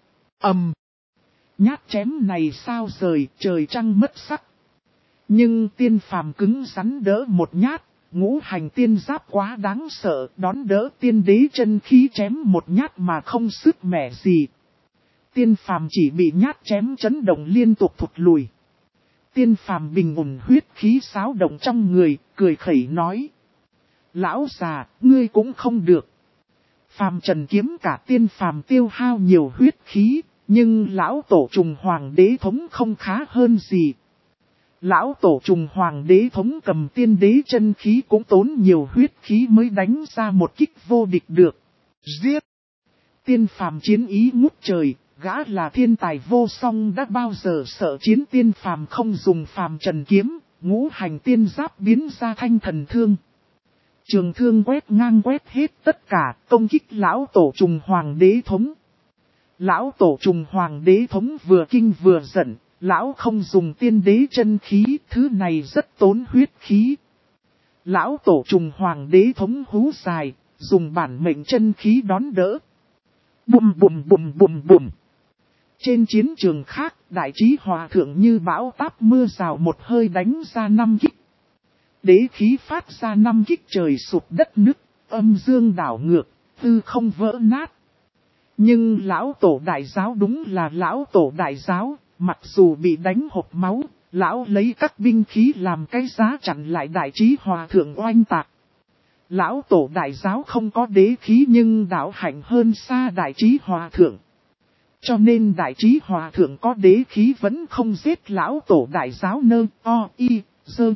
Nhát chém này sao rời, trời trăng mất sắc. Nhưng tiên phàm cứng rắn đỡ một nhát, ngũ hành tiên giáp quá đáng sợ, đón đỡ tiên đế chân khí chém một nhát mà không sức mẻ gì. Tiên phàm chỉ bị nhát chém chấn động liên tục thụt lùi. Tiên phàm bình ổn huyết khí xáo động trong người, cười khẩy nói. Lão già, ngươi cũng không được. Phàm trần kiếm cả tiên phàm tiêu hao nhiều huyết khí, nhưng lão tổ trùng hoàng đế thống không khá hơn gì. Lão tổ trùng hoàng đế thống cầm tiên đế chân khí cũng tốn nhiều huyết khí mới đánh ra một kích vô địch được. Giết! Tiên phàm chiến ý ngút trời, gã là thiên tài vô song đã bao giờ sợ chiến tiên phàm không dùng phàm trần kiếm, ngũ hành tiên giáp biến ra thanh thần thương. Trường thương quét ngang quét hết tất cả, công kích lão tổ trùng hoàng đế thống. Lão tổ trùng hoàng đế thống vừa kinh vừa giận. Lão không dùng tiên đế chân khí, thứ này rất tốn huyết khí. Lão tổ trùng hoàng đế thống hú dài, dùng bản mệnh chân khí đón đỡ. Bùm bùm bùm bùm bùm. Trên chiến trường khác, đại trí hòa thượng như bão táp mưa rào một hơi đánh ra 5 kích. Đế khí phát ra 5 kích trời sụp đất nứt, âm dương đảo ngược, hư không vỡ nát. Nhưng lão tổ đại giáo đúng là lão tổ đại giáo. Mặc dù bị đánh hộc máu, lão lấy các binh khí làm cái giá chặn lại đại trí hòa thượng oanh tạc. Lão tổ đại giáo không có đế khí nhưng đạo hạnh hơn xa đại trí hòa thượng. Cho nên đại trí hòa thượng có đế khí vẫn không giết lão tổ đại giáo nơ o y dơ.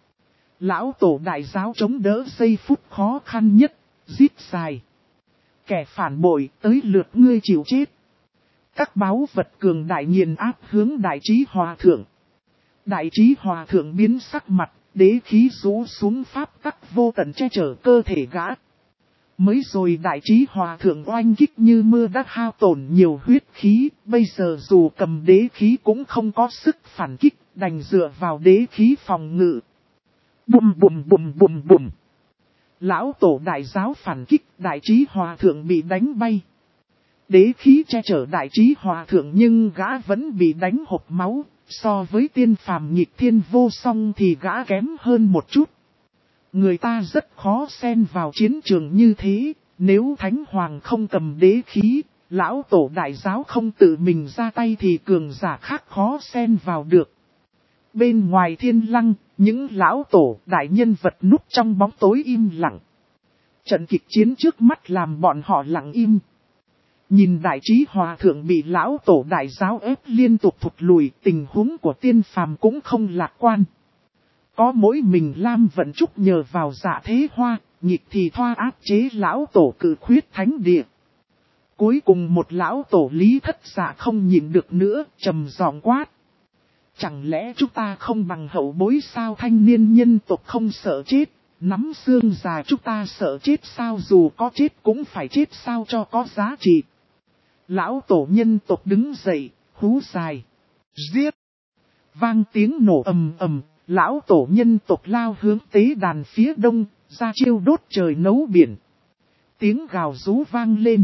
Lão tổ đại giáo chống đỡ giây phút khó khăn nhất, giết dài. Kẻ phản bội tới lượt ngươi chịu chết. Các báu vật cường đại nghiền áp hướng đại trí hòa thượng. Đại trí hòa thượng biến sắc mặt, đế khí rú xuống pháp tắc vô tận che chở cơ thể gã. Mới rồi đại trí hòa thượng oanh kích như mưa đã hao tổn nhiều huyết khí, bây giờ dù cầm đế khí cũng không có sức phản kích, đành dựa vào đế khí phòng ngự. Bùm bùm bùm bùm bùm. Lão tổ đại giáo phản kích, đại trí hòa thượng bị đánh bay. Đế khí che chở đại trí hòa thượng nhưng gã vẫn bị đánh hộc máu, so với tiên phàm nhịp thiên vô song thì gã kém hơn một chút. Người ta rất khó xen vào chiến trường như thế, nếu Thánh Hoàng không cầm đế khí, lão tổ đại giáo không tự mình ra tay thì cường giả khác khó xen vào được. Bên ngoài thiên lăng, những lão tổ đại nhân vật núp trong bóng tối im lặng. Trận kịch chiến trước mắt làm bọn họ lặng im. Nhìn đại trí hòa thượng bị lão tổ đại giáo ép liên tục thụt lùi, tình huống của tiên phàm cũng không lạc quan. Có mỗi mình Lam Vận Trúc nhờ vào Dạ Thế Hoa, nhịp thì thoa áp chế lão tổ cử khuyết thánh địa. Cuối cùng một lão tổ Lý Thất Dạ không nhịn được nữa, trầm giọng quát. Chẳng lẽ chúng ta không bằng hậu bối sao? Thanh niên nhân tộc không sợ chết, nắm xương già chúng ta sợ chết sao? Dù có chết cũng phải chết sao cho có giá trị. Lão tổ nhân tộc đứng dậy, hú dài. Giết! Vang tiếng nổ ầm ầm, lão tổ nhân tộc lao hướng tế đàn phía đông, ra chiêu đốt trời nấu biển. Tiếng gào rú vang lên.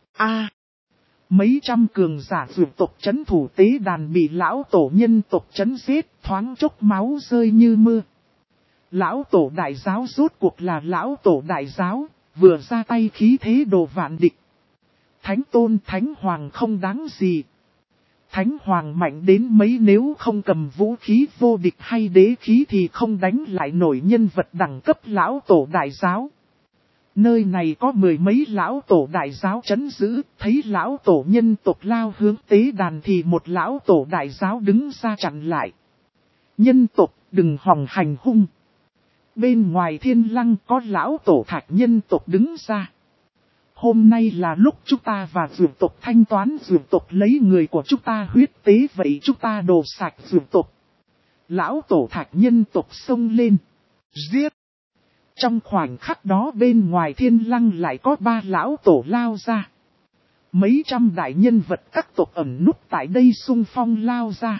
Mấy trăm cường giả vượt tộc chấn thủ tế đàn bị lão tổ nhân tộc chấn giết, thoáng chốc máu rơi như mưa. Lão tổ đại giáo rốt cuộc là lão tổ đại giáo, vừa ra tay khí thế đồ vạn địch. Thánh tôn Thánh Hoàng không đáng gì. Thánh Hoàng mạnh đến mấy, nếu không cầm vũ khí vô địch hay đế khí thì không đánh lại nổi nhân vật đẳng cấp lão tổ đại giáo. Nơi này có mười mấy lão tổ đại giáo trấn giữ, thấy lão tổ nhân tộc lao hướng tế đàn thì một lão tổ đại giáo đứng ra chặn lại. Nhân tộc đừng hòng hành hung. Bên ngoài thiên lăng có lão tổ thạch nhân tộc đứng ra. Hôm nay là lúc chúng ta và dược tộc thanh toán, dược tộc lấy người của chúng ta huyết tế, vậy chúng ta đổ sạch dược tộc. Lão tổ thạch nhân tộc xông lên. Giết! Trong khoảnh khắc đó bên ngoài thiên lăng lại có ba lão tổ lao ra. Mấy trăm đại nhân vật các tộc ẩn núp tại đây xung phong lao ra.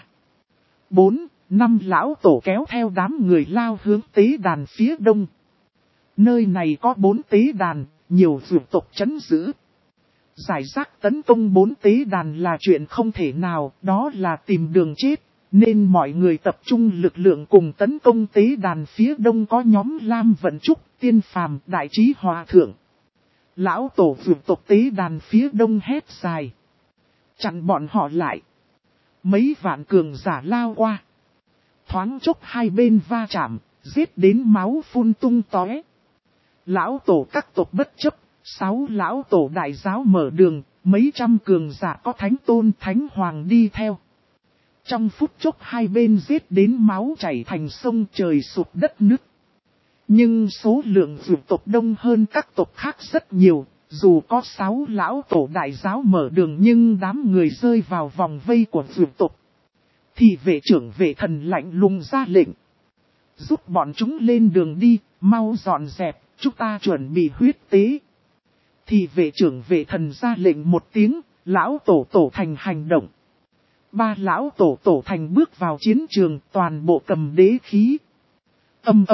4-5 lão tổ kéo theo đám người lao hướng tế đàn phía đông. Nơi này có 4 tế đàn, nhiều dược tộc trấn giữ. Giải rác tấn công 4 tế đàn là chuyện không thể nào, đó là tìm đường chết. Nên mọi người tập trung lực lượng cùng tấn công tế đàn phía đông có nhóm Lam Vận Trúc, Tiên Phàm, Đại Trí Hòa Thượng. Lão tổ vượt tộc tế đàn phía đông hét dài. Chặn bọn họ lại. Mấy vạn cường giả lao qua. Thoáng chốc hai bên va chạm, giết đến máu phun tung tóe. Lão tổ các tộc bất chấp, 6 lão tổ đại giáo mở đường, mấy trăm cường giả có thánh tôn Thánh Hoàng đi theo. Trong phút chốc hai bên giết đến máu chảy thành sông, trời sụp đất nứt. Nhưng số lượng vượt tộc đông hơn các tộc khác rất nhiều, dù có 6 lão tổ đại giáo mở đường nhưng đám người rơi vào vòng vây của vượt tộc. Thì vệ trưởng vệ thần lạnh lùng ra lệnh. Giúp bọn chúng lên đường đi, mau dọn dẹp, chúng ta chuẩn bị huyết tế. Thì vệ trưởng vệ thần ra lệnh một tiếng, lão tổ tổ thành hành động. 3 lão tổ thành bước vào chiến trường, toàn bộ cầm đế khí. Ầm.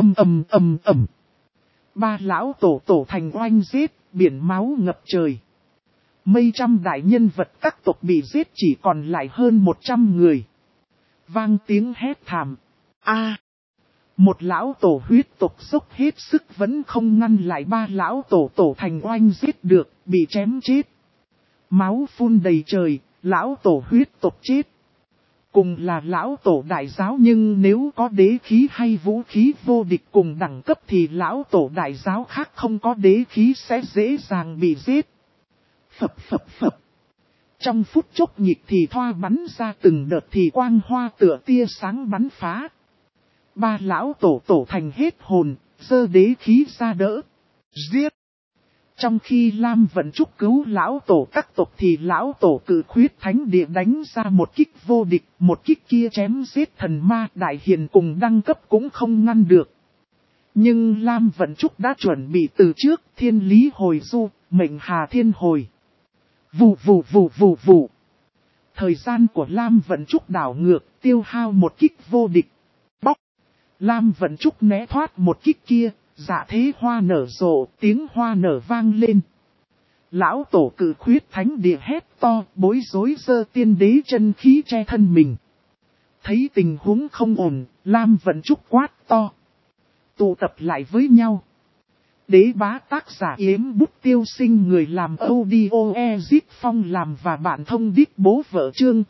3 lão tổ thành oanh giết, biển máu ngập trời. Mấy trăm đại nhân vật các tộc bị giết chỉ còn lại hơn 100 người. Vang tiếng hét thảm. Một lão tổ huyết tộc dốc hết sức vẫn không ngăn lại 3 lão tổ thành oanh giết được, bị chém chết. Máu phun đầy trời, lão tổ huyết tộc chết. Cùng là lão tổ đại giáo nhưng nếu có đế khí hay vũ khí vô địch cùng đẳng cấp thì lão tổ đại giáo khác không có đế khí sẽ dễ dàng bị giết. Phập. Trong phút chốc nhịp thì thoa bắn ra từng đợt thì quang hoa tựa tia sáng bắn phá. 3 lão tổ thành hết hồn, giơ đế khí ra đỡ. Giết! Trong khi Lam Vận Trúc cứu lão tổ các tộc thì lão tổ cử khuyết thánh địa đánh ra một kích vô địch, một kích kia chém giết thần ma đại hiền cùng đăng cấp cũng không ngăn được. Nhưng Lam Vận Trúc đã chuẩn bị từ trước, thiên lý hồi du, mệnh hà thiên hồi. Vù vù vù vù vù. Thời gian của Lam Vận Trúc đảo ngược, tiêu hao một kích vô địch. Bóc. Lam Vận Trúc né thoát một kích kia, dạ thế hoa nở rộ, tiếng hoa nở vang lên. Lão tổ cử khuyết thánh địa hét to, bối rối giơ tiên đế chân khí che thân mình. Thấy tình huống không ổn, Lam Vận Trúc quát to. Tụ tập lại với nhau. Đế bá tác giả Yếm Bút Tiêu Sinh, người làm audio Ezip Phong làm và bạn thông điệp bố vợ chương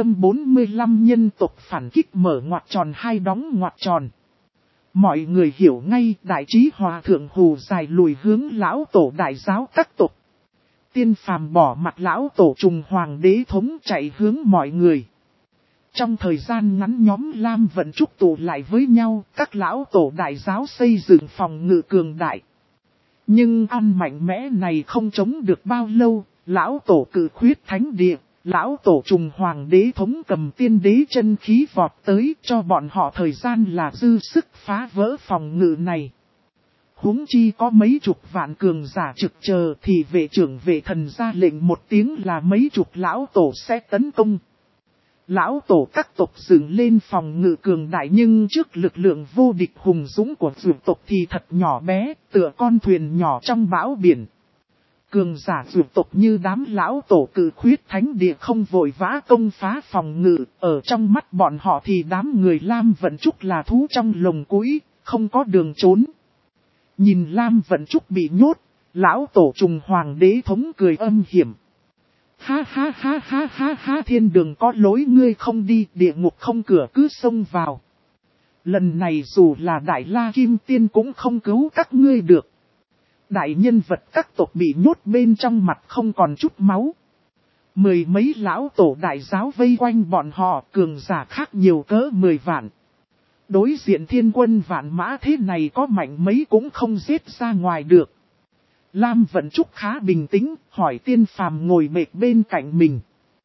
845 nhân tộc phản kích mở ngoặc tròn hai đóng ngoặc tròn. Mọi người hiểu ngay, đại trí hòa thượng hù dài lùi hướng lão tổ đại giáo các tộc. Tiên phàm bỏ mặt lão tổ trùng hoàng đế thống chạy hướng mọi người. Trong thời gian ngắn nhóm Lam Vận Trúc tụ lại với nhau, các lão tổ đại giáo xây dựng phòng ngự cường đại. Nhưng ăn mạnh mẽ này không chống được bao lâu, lão tổ cử khuyết thánh địa, lão tổ trùng hoàng đế thống cầm tiên đế chân khí vọt tới cho bọn họ thời gian là dư sức phá vỡ phòng ngự này. Huống chi có mấy chục vạn cường giả trực chờ thì vệ trưởng vệ thần ra lệnh một tiếng là mấy chục lão tổ sẽ tấn công. Lão tổ các tộc dựng lên phòng ngự cường đại nhưng trước lực lượng vô địch hùng dũng của dược tộc thì thật nhỏ bé, tựa con thuyền nhỏ trong bão biển. Cường giả dược tộc như đám lão tổ cử khuyết thánh địa không vội vã công phá phòng ngự, ở trong mắt bọn họ thì đám người Lam Vận Trúc là thú trong lồng cũi, không có đường trốn. Nhìn Lam Vận Trúc bị nhốt, lão tổ trùng hoàng đế thống cười âm hiểm. Ha ha ha ha ha ha, thiên đường có lối ngươi không đi, địa ngục không cửa cứ xông vào. Lần này dù là Đại La Kim Tiên cũng không cứu các ngươi được. Đại nhân vật các tộc bị nhốt bên trong mặt không còn chút máu. Mười mấy lão tổ đại giáo vây quanh bọn họ, cường giả khác nhiều cỡ 10 vạn. Đối diện thiên quân vạn mã thế này có mạnh mấy cũng không giết ra ngoài được. Lam Vận Trúc khá bình tĩnh, hỏi tiên phàm ngồi mệt bên cạnh mình.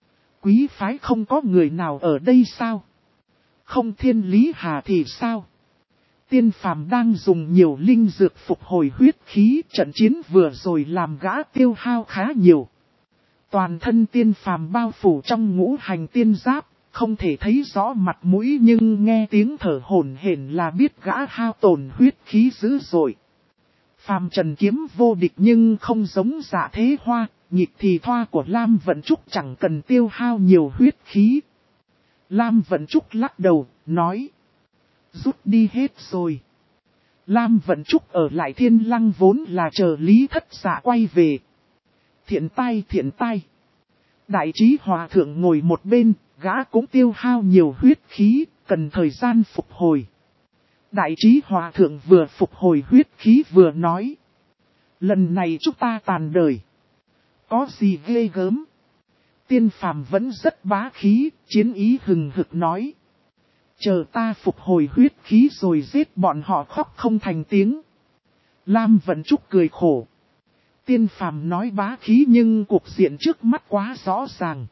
Quý phái không có người nào ở đây sao? Không Thiên Lý Hà thì sao? Tiên phàm đang dùng nhiều linh dược phục hồi huyết khí, trận chiến vừa rồi làm gã tiêu hao khá nhiều. Toàn thân tiên phàm bao phủ trong ngũ hành tiên giáp, không thể thấy rõ mặt mũi nhưng nghe tiếng thở hổn hển là biết gã hao tổn huyết khí dữ dội. Phàm trần kiếm vô địch nhưng không giống Dạ Thế Hoa, nhịp thì thoa của Lam Vận Trúc chẳng cần tiêu hao nhiều huyết khí. Lam Vận Trúc lắc đầu, nói. Rút đi hết rồi. Lam Vận Trúc ở lại Thiên Lăng vốn là chờ Lý Thất Dạ quay về. Thiện tai. Đại trí hòa thượng ngồi một bên, gã cũng tiêu hao nhiều huyết khí, cần thời gian phục hồi. Đại trí hòa thượng vừa phục hồi huyết khí vừa nói. Lần này chúng ta tàn đời. Có gì ghê gớm? Tiên phàm vẫn rất bá khí, chiến ý hừng hực nói. Chờ ta phục hồi huyết khí rồi giết bọn họ khóc không thành tiếng. Lam Vận Trúc cười khổ. Tiên phàm nói bá khí nhưng cuộc diện trước mắt quá rõ ràng.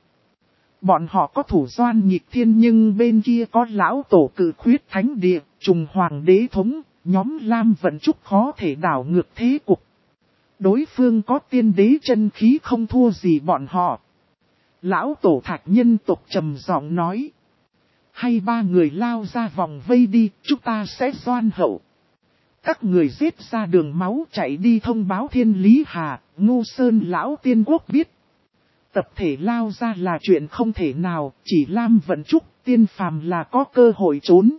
Bọn họ có thủ doan nhịp thiên nhưng bên kia có lão tổ cử khuyết thánh địa, trùng hoàng đế thống, nhóm Lam Vận Trúc khó thể đảo ngược thế cục. Đối phương có tiên đế chân khí không thua gì bọn họ. Lão tổ thạch nhân tộc trầm giọng nói. Hay ba người lao ra vòng vây đi, chúng ta sẽ doan hậu. Các người giết ra đường máu chạy đi thông báo Thiên Lý Hà, Ngô Sơn lão tiên quốc biết. Tập thể lao ra là chuyện không thể nào, chỉ Lam Vận Trúc, tiên phàm là có cơ hội trốn.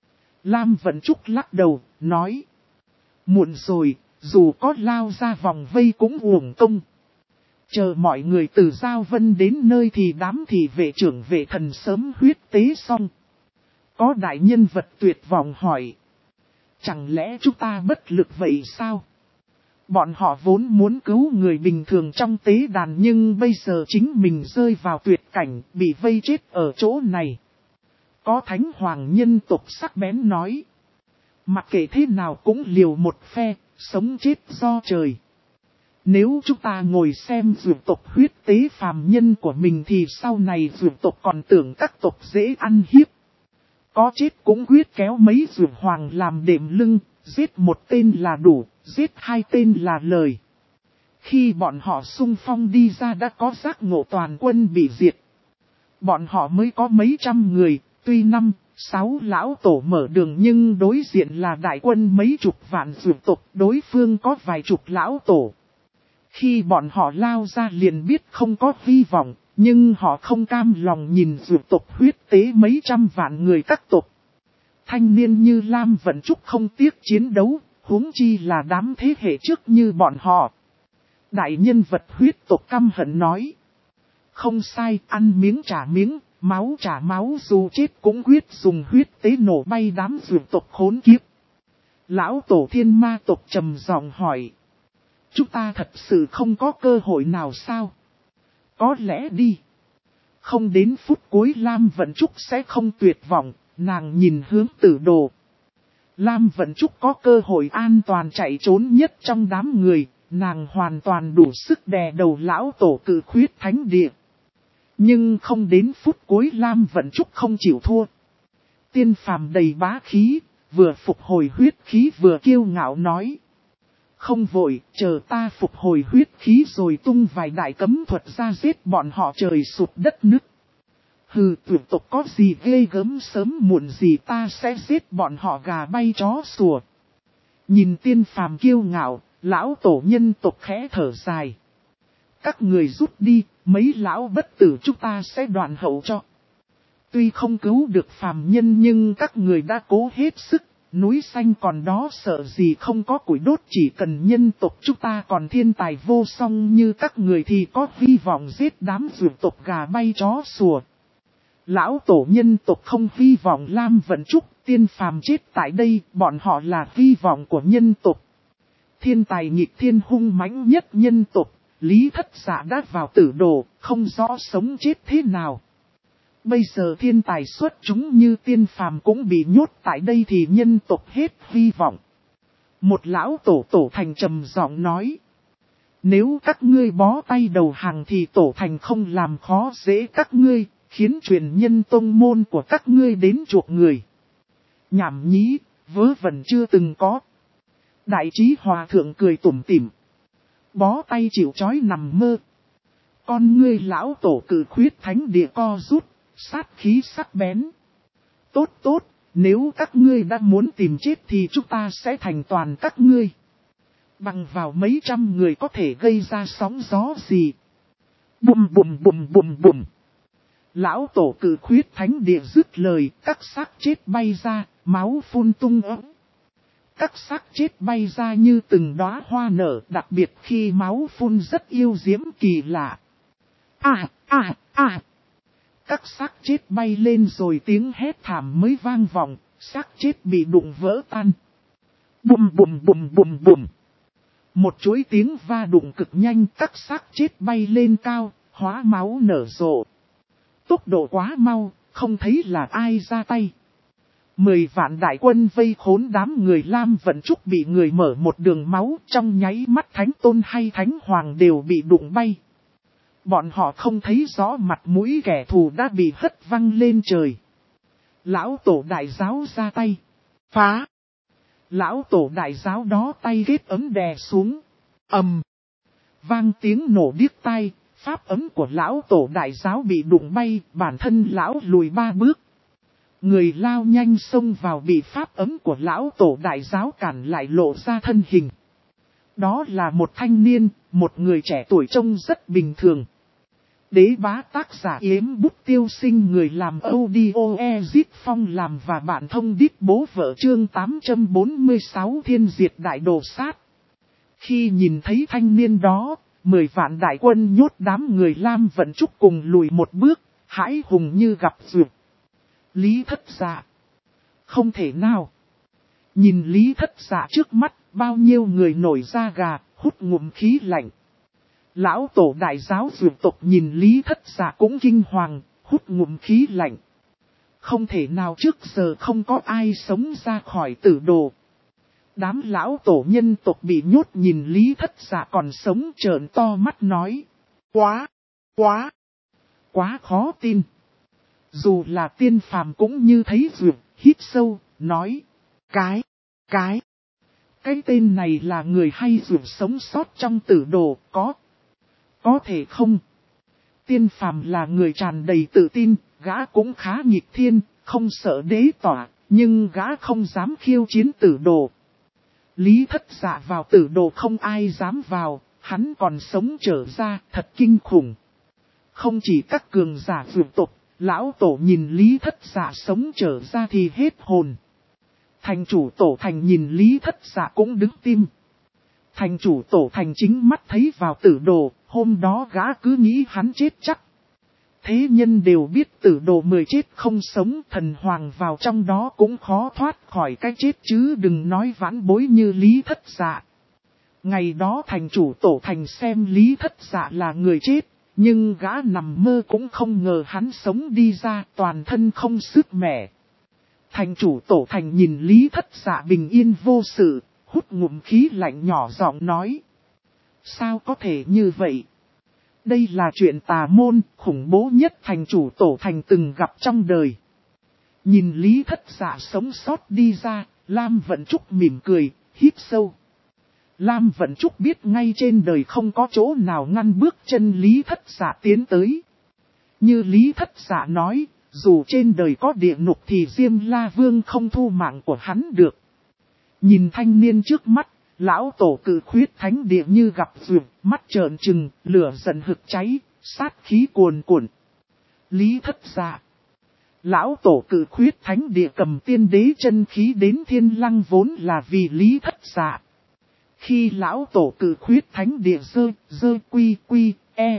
Lam Vận Trúc lắc đầu, nói. Muộn rồi, dù có lao ra vòng vây cũng uổng công. Chờ mọi người từ Giao Vân đến nơi thì đám thị vệ trưởng vệ thần sớm huyết tế xong. Có đại nhân vật tuyệt vọng hỏi. Chẳng lẽ chúng ta bất lực vậy sao? Bọn họ vốn muốn cứu người bình thường trong tế đàn nhưng bây giờ chính mình rơi vào tuyệt cảnh, bị vây chết ở chỗ này. Có thánh hoàng nhân tộc sắc bén nói. Mặc kệ thế nào cũng liều một phe, sống chết do trời. Nếu chúng ta ngồi xem dược tộc huyết tế phàm nhân của mình thì sau này dược tộc còn tưởng các tộc dễ ăn hiếp. Có chết cũng quyết kéo mấy dược hoàng làm đệm lưng, giết một tên là đủ, giết hai tên là lời. Khi bọn họ xung phong đi ra đã có giác ngộ toàn quân bị diệt. Bọn họ mới có mấy trăm người, tuy 5-6 lão tổ mở đường nhưng đối diện là đại quân mấy chục vạn dược tộc, đối phương có vài chục lão tổ. Khi bọn họ lao ra liền biết không có hy vọng, nhưng họ không cam lòng nhìn dược tộc huyết tế mấy trăm vạn người các tộc. Thanh niên như Lam Vận Trúc không tiếc chiến đấu, huống chi là đám thế hệ trước như bọn họ. Đại nhân vật huyết tộc căm hận nói. Không sai, ăn miếng trả miếng, máu trả máu, dù chết cũng quyết dùng huyết tế nổ bay đám dược tộc khốn kiếp. Lão tổ thiên ma tộc trầm giọng hỏi. Chúng ta thật sự không có cơ hội nào sao? Có lẽ đi. Không đến phút cuối Lam Vận Trúc sẽ không tuyệt vọng, nàng nhìn hướng Tử Đồ. Lam Vận Trúc có cơ hội an toàn chạy trốn nhất trong đám người, nàng hoàn toàn đủ sức đè đầu lão tổ cự khuyết thánh địa. Nhưng không đến phút cuối Lam Vận Trúc không chịu thua. Tiên phàm đầy bá khí, vừa phục hồi huyết khí vừa kiêu ngạo nói. Không vội, chờ ta phục hồi huyết khí rồi tung vài đại cấm thuật ra giết bọn họ trời sụt đất nứt. Hừ, tuyệt tộc có gì ghê gớm, sớm muộn gì ta sẽ giết bọn họ gà bay chó sủa. Nhìn tiên phàm kiêu ngạo, lão tổ nhân tộc khẽ thở dài. Các người rút đi, mấy lão bất tử chúng ta sẽ đoạn hậu cho. Tuy không cứu được phàm nhân nhưng các người đã cố hết sức, núi xanh còn đó sợ gì không có củi đốt, chỉ cần nhân tộc chúng ta còn thiên tài vô song như các người thì có hy vọng giết đám dược tộc gà bay chó sủa. Lão tổ nhân tộc không hy vọng Lam Vận Trúc, tiên phàm chết tại đây, bọn họ là hy vọng của nhân tộc. Thiên tài nghịch thiên hung mãnh nhất nhân tộc, Lý Thất Dạ đã vào Tử Đồ, không rõ sống chết thế nào. Bây giờ thiên tài xuất chúng như tiên phàm cũng bị nhốt tại đây thì nhân tộc hết hy vọng. Một lão tổ thành trầm giọng nói. Nếu các ngươi bó tay đầu hàng thì tổ thành không làm khó dễ các ngươi, khiến truyền nhân tông môn của các ngươi đến chuộc người. Nhảm nhí, vớ vẩn chưa từng có. Đại trí hòa thượng cười tủm tỉm. Bó tay chịu chói nằm mơ. Con ngươi lão tổ cử khuyết thánh địa co rút, sát khí sắc bén. Tốt, nếu các ngươi đã muốn tìm chết thì chúng ta sẽ thành toàn các ngươi. Bằng vào mấy trăm người có thể gây ra sóng gió gì. Bùm. Lão tổ cử khuyết thánh địa dứt lời, các xác chết bay ra, máu phun tung ấm. Các xác chết bay ra như từng đóa hoa nở, đặc biệt khi máu phun rất yêu diễm kỳ lạ. Các xác chết bay lên rồi tiếng hét thảm mới vang vọng, xác chết bị đụng vỡ tan. Bùm. Một chuỗi tiếng va đụng cực nhanh, các xác chết bay lên cao, hóa máu nở rộ. Tốc độ quá mau, không thấy là ai ra tay. 10 vạn đại quân vây khốn đám người Lam Vận Trúc bị người mở một đường máu, trong nháy mắt thánh tôn hay thánh hoàng đều bị đụng bay. Bọn họ không thấy rõ mặt mũi kẻ thù đã bị hất văng lên trời. Lão tổ đại giáo ra tay. Phá! Lão tổ đại giáo đó tay ghét ấm đè xuống. Vang tiếng nổ điếc tai, pháp ấm của lão tổ đại giáo bị đụng bay, bản thân lão lùi 3 bước. Người lao nhanh xông vào bị pháp ấm của lão tổ đại giáo cản lại lộ ra thân hình. Đó là một thanh niên, một người trẻ tuổi trông rất bình thường. Đế bá tác giả Yếm Bút Tiêu Sinh, người làm audio Ezit Phong làm và bạn thông đít bố vợ chương 846 Thiên Diệt Đại Đồ Sát. Khi nhìn thấy thanh niên đó, 10 vạn đại quân nhốt đám người Lam Vận Trúc cùng lùi một bước, hãi hùng như gặp duyệt. Lý Thất Dạ. Không thể nào. Nhìn Lý Thất Dạ trước mắt, bao nhiêu người nổi da gà, hút ngụm khí lạnh. Lão tổ đại giáo dược tộc nhìn Lý Thất Dạ cũng kinh hoàng, hút ngụm khí lạnh. Không thể nào, trước giờ không có ai sống ra khỏi Tử Đồ. Đám lão tổ nhân tộc bị nhốt nhìn Lý Thất Dạ còn sống trợn to mắt nói. Quá khó tin. Dù là tiên phàm cũng như thấy dược, hít sâu, nói. Cái. Cái tên này là người hay dù sống sót trong tử đồ, có thể không? Tiên phàm là người tràn đầy tự tin, gã cũng khá nghịch thiên, không sợ đế tỏa, nhưng gã không dám khiêu chiến tử đồ. Lý Thất Dạ vào tử đồ không ai dám vào, hắn còn sống trở ra, thật kinh khủng. Không chỉ các cường giả vượt tộc, lão tổ nhìn Lý Thất Dạ sống trở ra thì hết hồn. Thành chủ tổ thành nhìn Lý Thất Dạ cũng đứng tim. Thành chủ tổ thành chính mắt thấy vào tử đồ, hôm đó gã cứ nghĩ hắn chết chắc. Thế nhân đều biết tử đồ 10 chết không sống, thần hoàng vào trong đó cũng khó thoát khỏi cái chết chứ đừng nói vãn bối như Lý Thất Dạ. Ngày đó thành chủ tổ thành xem Lý Thất Dạ là người chết, nhưng gã nằm mơ cũng không ngờ hắn sống đi ra, toàn thân không sức mẻ. Thành chủ tổ thành nhìn Lý Thất Dạ bình yên vô sự, hút ngụm khí lạnh nhỏ giọng nói. Sao có thể như vậy? Đây là chuyện tà môn, khủng bố nhất thành chủ tổ thành từng gặp trong đời. Nhìn Lý Thất Dạ sống sót đi ra, Lam Vận Trúc mỉm cười, hít sâu. Lam Vận Trúc biết ngay trên đời không có chỗ nào ngăn bước chân Lý Thất Dạ tiến tới. Như Lý Thất Dạ nói, dù trên đời có địa ngục thì Diêm La Vương không thu mạng của hắn được. Nhìn thanh niên trước mắt, lão tổ cự khuyết thánh địa như gặp duyệt, mắt trợn trừng, lửa giận hực cháy, sát khí cuồn cuộn. Lý Thất Dạ. Lão tổ cự khuyết thánh địa cầm tiên đế chân khí đến Thiên Lăng vốn là vì Lý Thất Dạ. Khi lão tổ cự khuyết thánh địa dơ quy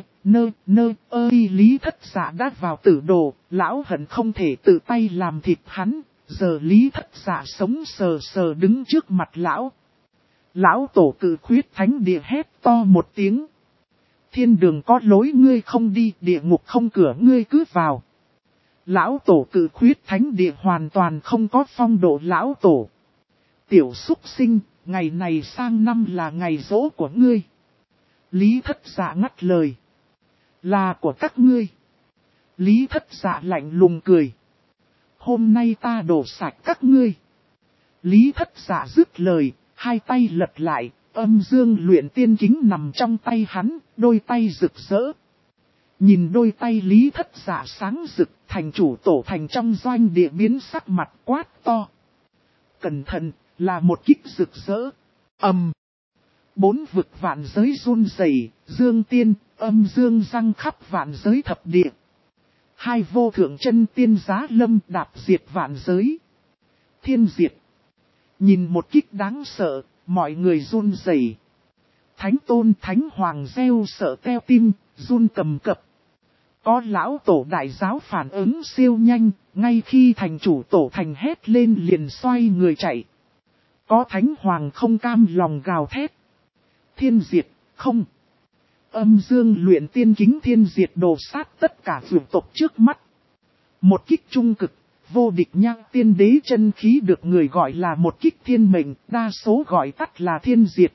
Lý Thất Dạ đã vào tử đồ, lão hận không thể tự tay làm thịt hắn, giờ Lý Thất Dạ sống sờ sờ đứng trước mặt lão. Lão tổ cự khuyết thánh địa hét to một tiếng. Thiên đường có lối ngươi không đi, địa ngục không cửa ngươi cứ vào. Lão tổ cự khuyết thánh địa hoàn toàn không có phong độ lão tổ. Tiểu súc sinh, ngày này sang năm là ngày giỗ của ngươi. Lý Thất Dạ ngắt lời. Là của các ngươi. Lý Thất Dạ lạnh lùng cười. Hôm nay ta đổ sạch các ngươi. Lý Thất Dạ dứt lời, hai tay lật lại, âm dương luyện tiên kính nằm trong tay hắn, đôi tay rực rỡ. Nhìn đôi tay Lý Thất Dạ sáng rực, thành chủ tổ thành trong doanh địa biến sắc mặt quát to. Cẩn thận, là một kích rực rỡ. Bốn vực vạn giới run rẩy, dương tiên, âm dương răng khắp vạn giới thập địa. Hai vô thượng chân tiên giá lâm đạp diệt vạn giới. Thiên diệt. Nhìn một kích đáng sợ, mọi người run rẩy. Thánh tôn thánh hoàng reo sợ teo tim, run cầm cập. Có lão tổ đại giáo phản ứng siêu nhanh, ngay khi thành chủ tổ thành hét lên liền xoay người chạy. Có thánh hoàng không cam lòng gào thét. Thiên diệt, không. Âm dương luyện tiên kính thiên diệt đồ sát tất cả vượt tộc trước mắt. Một kích trung cực, vô địch nhang tiên đế chân khí được người gọi là một kích thiên mệnh, đa số gọi tắt là thiên diệt.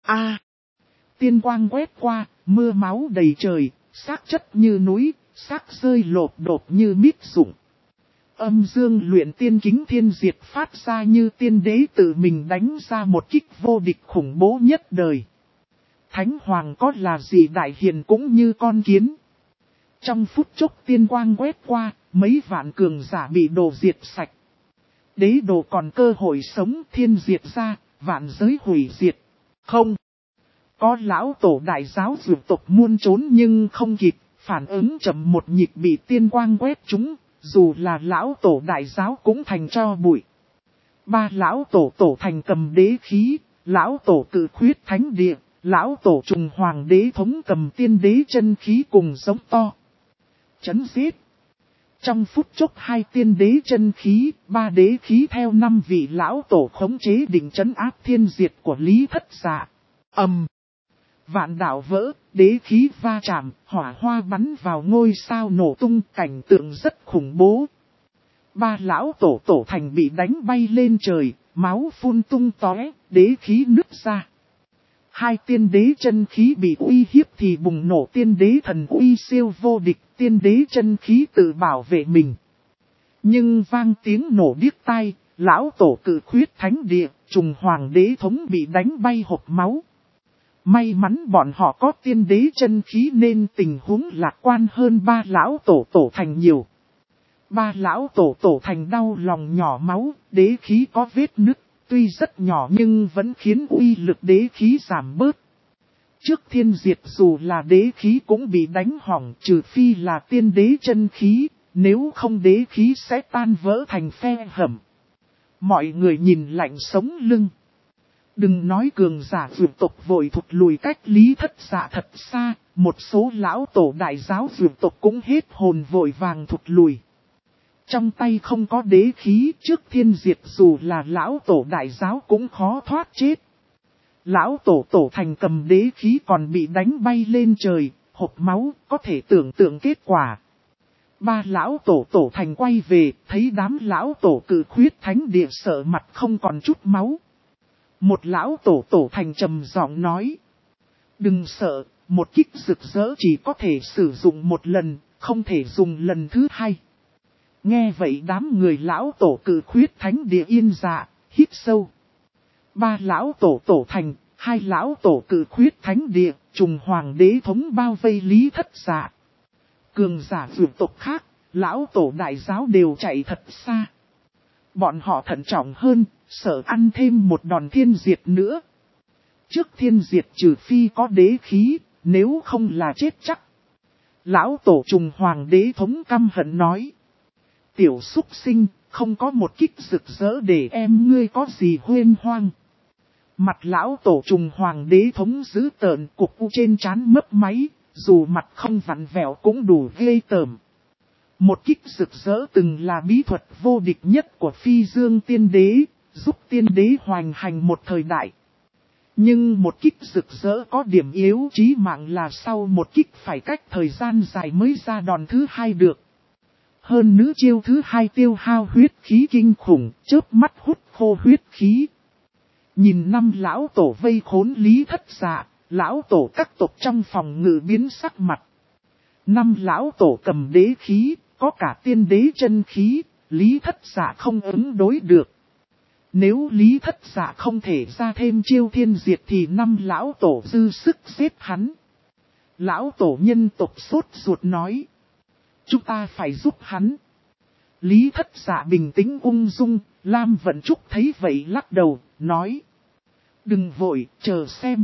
Tiên quang quét qua, mưa máu đầy trời, xác chất như núi, xác rơi lộp đột như mít rụng. Âm dương luyện tiên kính thiên diệt phát ra như tiên đế tự mình đánh ra một kích vô địch khủng bố nhất đời. Thánh hoàng có là gì đại hiền cũng như con kiến. Trong phút chốc tiên quang quét qua, mấy vạn cường giả bị đồ diệt sạch. Đế đồ còn cơ hội sống thiên diệt ra, vạn giới hủy diệt. Không. Có lão tổ đại giáo dược tộc muôn trốn nhưng không kịp, phản ứng chậm một nhịp bị tiên quang quét chúng, dù là lão tổ đại giáo cũng thành tro bụi. Ba lão tổ thành cầm đế khí, lão tổ cự khuyết thánh địa, lão tổ trùng hoàng đế thống cầm tiên đế chân khí cùng giống to. Chấn giết. Trong phút chốc hai tiên đế chân khí, ba đế khí theo 5 vị lão tổ khống chế định trấn áp thiên diệt của Lý Thất Dạ. Vạn đạo vỡ, đế khí va chạm, hỏa hoa bắn vào ngôi sao nổ tung, cảnh tượng rất khủng bố. Ba lão tổ thành bị đánh bay lên trời, máu phun tung tóe, đế khí nứt ra. Hai tiên đế chân khí bị uy hiếp thì bùng nổ tiên đế thần uy siêu vô địch, tiên đế chân khí tự bảo vệ mình. Nhưng vang tiếng nổ điếc tai, Lão tổ cự khuyết thánh địa, trùng hoàng đế thống bị đánh bay hộp máu. May mắn bọn họ có tiên đế chân khí nên tình huống lạc quan hơn ba lão tổ thành nhiều. Ba lão tổ thành đau lòng nhỏ máu, đế khí có vết nứt, tuy rất nhỏ nhưng vẫn khiến uy lực đế khí giảm bớt. Trước thiên diệt dù là đế khí cũng bị đánh hỏng, trừ phi là tiên đế chân khí, nếu không đế khí sẽ tan vỡ thành phe hầm. Mọi người nhìn lạnh sống lưng. Đừng nói cường giả vượt tộc vội thụt lùi cách Lý Thất Dạ thật xa, một số lão tổ đại giáo vượt tộc cũng hết hồn vội vàng thụt lùi. Trong tay không có đế khí, trước thiên diệt dù là lão tổ đại giáo cũng khó thoát chết. Lão tổ thành cầm đế khí còn bị đánh bay lên trời, hộp máu, có thể tưởng tượng kết quả. Ba lão tổ thành quay về, thấy đám lão tổ cự khuyết thánh địa sợ mặt không còn chút máu. Một lão tổ thành trầm giọng nói. Đừng sợ, một kích rực rỡ chỉ có thể sử dụng một lần, không thể dùng lần thứ hai. Nghe vậy đám người lão tổ cự khuyết thánh địa yên dạ, hít sâu. Ba lão tổ thành, hai lão tổ cự khuyết thánh địa, trùng hoàng đế thống bao vây Lý Thất Dạ. Cường giả vượt tộc khác, lão tổ đại giáo đều chạy thật xa. Bọn họ thận trọng hơn, sợ ăn thêm một đòn thiên diệt nữa. Trước thiên diệt trừ phi có đế khí, nếu không là chết chắc. Lão tổ trùng hoàng đế thống căm hận nói. Tiểu súc sinh, không có một kích rực rỡ để em ngươi có gì huyên hoang. Mặt lão tổ trùng hoàng đế thống dữ tợn, cục u trên trán mấp máy, dù mặt không vặn vẹo cũng đủ ghê tởm. Một kích rực rỡ từng là bí thuật vô địch nhất của Phi Dương Tiên Đế, giúp Tiên Đế hoành hành một thời đại. Nhưng một kích rực rỡ có điểm yếu chí mạng là sau một kích phải cách thời gian dài mới ra đòn thứ hai được. Hơn nữa chiêu thứ hai tiêu hao huyết khí kinh khủng, chớp mắt hút khô huyết khí. Nhìn năm lão tổ vây khốn Lý Thất Dạ, lão tổ các tộc trong phòng ngự biến sắc mặt. Năm lão tổ cầm đế khí, có cả tiên đế chân khí, Lý Thất Dạ không ứng đối được. Nếu Lý Thất Dạ không thể ra thêm chiêu thiên diệt thì năm lão tổ dư sức giết hắn. Lão tổ nhân tộc sốt ruột nói. Chúng ta phải giúp hắn. Lý Thất Dạ bình tĩnh ung dung, Lam Vận Trúc thấy vậy lắc đầu, nói. Đừng vội, chờ xem.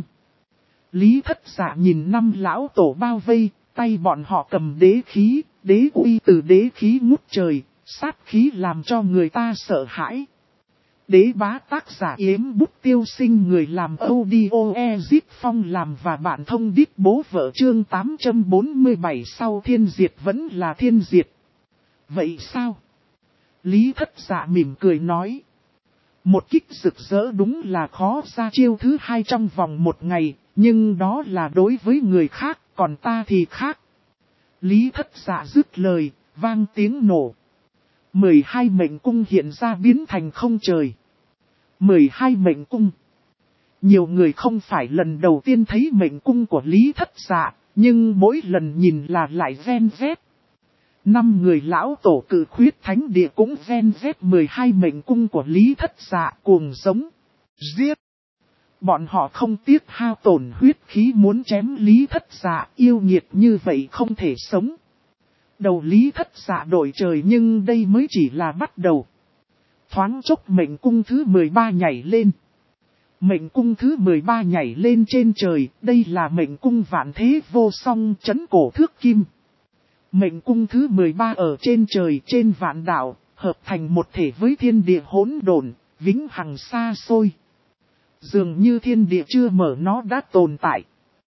Lý Thất Dạ nhìn năm lão tổ bao vây, tay bọn họ cầm đế khí, đế uy từ đế khí ngút trời, sát khí làm cho người ta sợ hãi. Đế bá tác giả Yếm Bút Tiêu Sinh, người làm audio Ezip Phong làm và bạn thông đít bố vợ chương 847 sau thiên diệt vẫn là thiên diệt. Vậy sao? Lý Thất Dạ mỉm cười nói. Một kích rực rỡ đúng là khó ra chiêu thứ hai trong vòng một ngày, nhưng đó là đối với người khác, còn ta thì khác. Lý Thất Dạ dứt lời, vang tiếng nổ. 12 mệnh cung hiện ra biến thành không trời. 12 mệnh cung. Nhiều người không phải lần đầu tiên thấy mệnh cung của Lý Thất Dạ, nhưng mỗi lần nhìn là lại ven vét. 5 người lão tổ cự khuyết thánh địa cũng ven vét 12 mệnh cung của Lý Thất Dạ cuồng giống. Giết! Bọn họ không tiếc hao tổn huyết khí muốn chém Lý Thất Dạ, yêu nghiệt như vậy không thể sống. Đầu Lý Thất Dạ đổi trời nhưng đây mới chỉ là bắt đầu. Thoáng chốc mệnh cung thứ 13 nhảy lên. Mệnh cung thứ 13 nhảy lên trên trời, đây là mệnh cung vạn thế vô song chấn cổ thước kim. Mệnh cung thứ 13 ở trên trời trên vạn đảo, hợp thành một thể với thiên địa hỗn độn, vĩnh hằng xa xôi. Dường như thiên địa chưa mở nó đã tồn tại.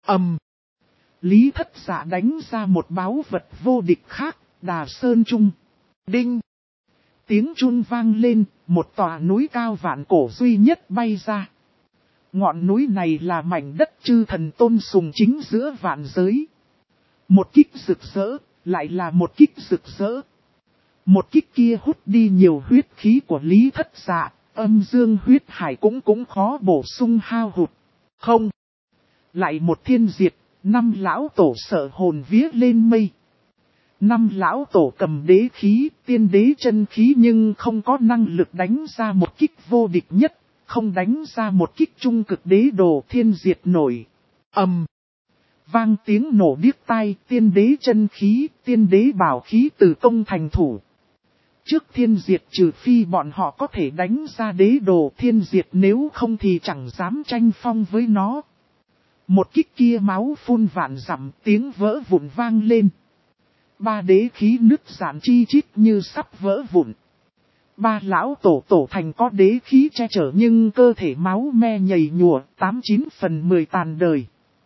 Lý Thất Dạ đánh ra một báu vật vô địch khác, Đà Sơn Trung. Đinh! Tiếng chun vang lên, một tòa núi cao vạn cổ duy nhất bay ra. Ngọn núi này là mảnh đất chư thần tôn sùng chính giữa vạn giới. Một kích rực rỡ, lại là một kích rực rỡ. Một kích kia hút đi nhiều huyết khí của Lý Thất Dạ, âm dương huyết hải cũng khó bổ sung hao hụt. Không! Lại một thiên diệt, 5 lão tổ sợ hồn vía lên mây. Năm lão tổ cầm đế khí, tiên đế chân khí nhưng không có năng lực đánh ra một kích vô địch nhất, không đánh ra một kích trung cực đế đồ thiên diệt nổi. Vang tiếng nổ điếc tai, tiên đế chân khí, tiên đế bảo khí từ công thành thủ. Trước thiên diệt trừ phi bọn họ có thể đánh ra đế đồ thiên diệt, nếu không thì chẳng dám tranh phong với nó. Một kích kia máu phun vạn dặm, tiếng vỡ vụn vang lên. Ba đế khí nứt rạn chi chít như sắp vỡ vụn. Ba lão tổ thành có đế khí che chở nhưng cơ thể máu me nhầy nhùa, 89/10 tàn đời.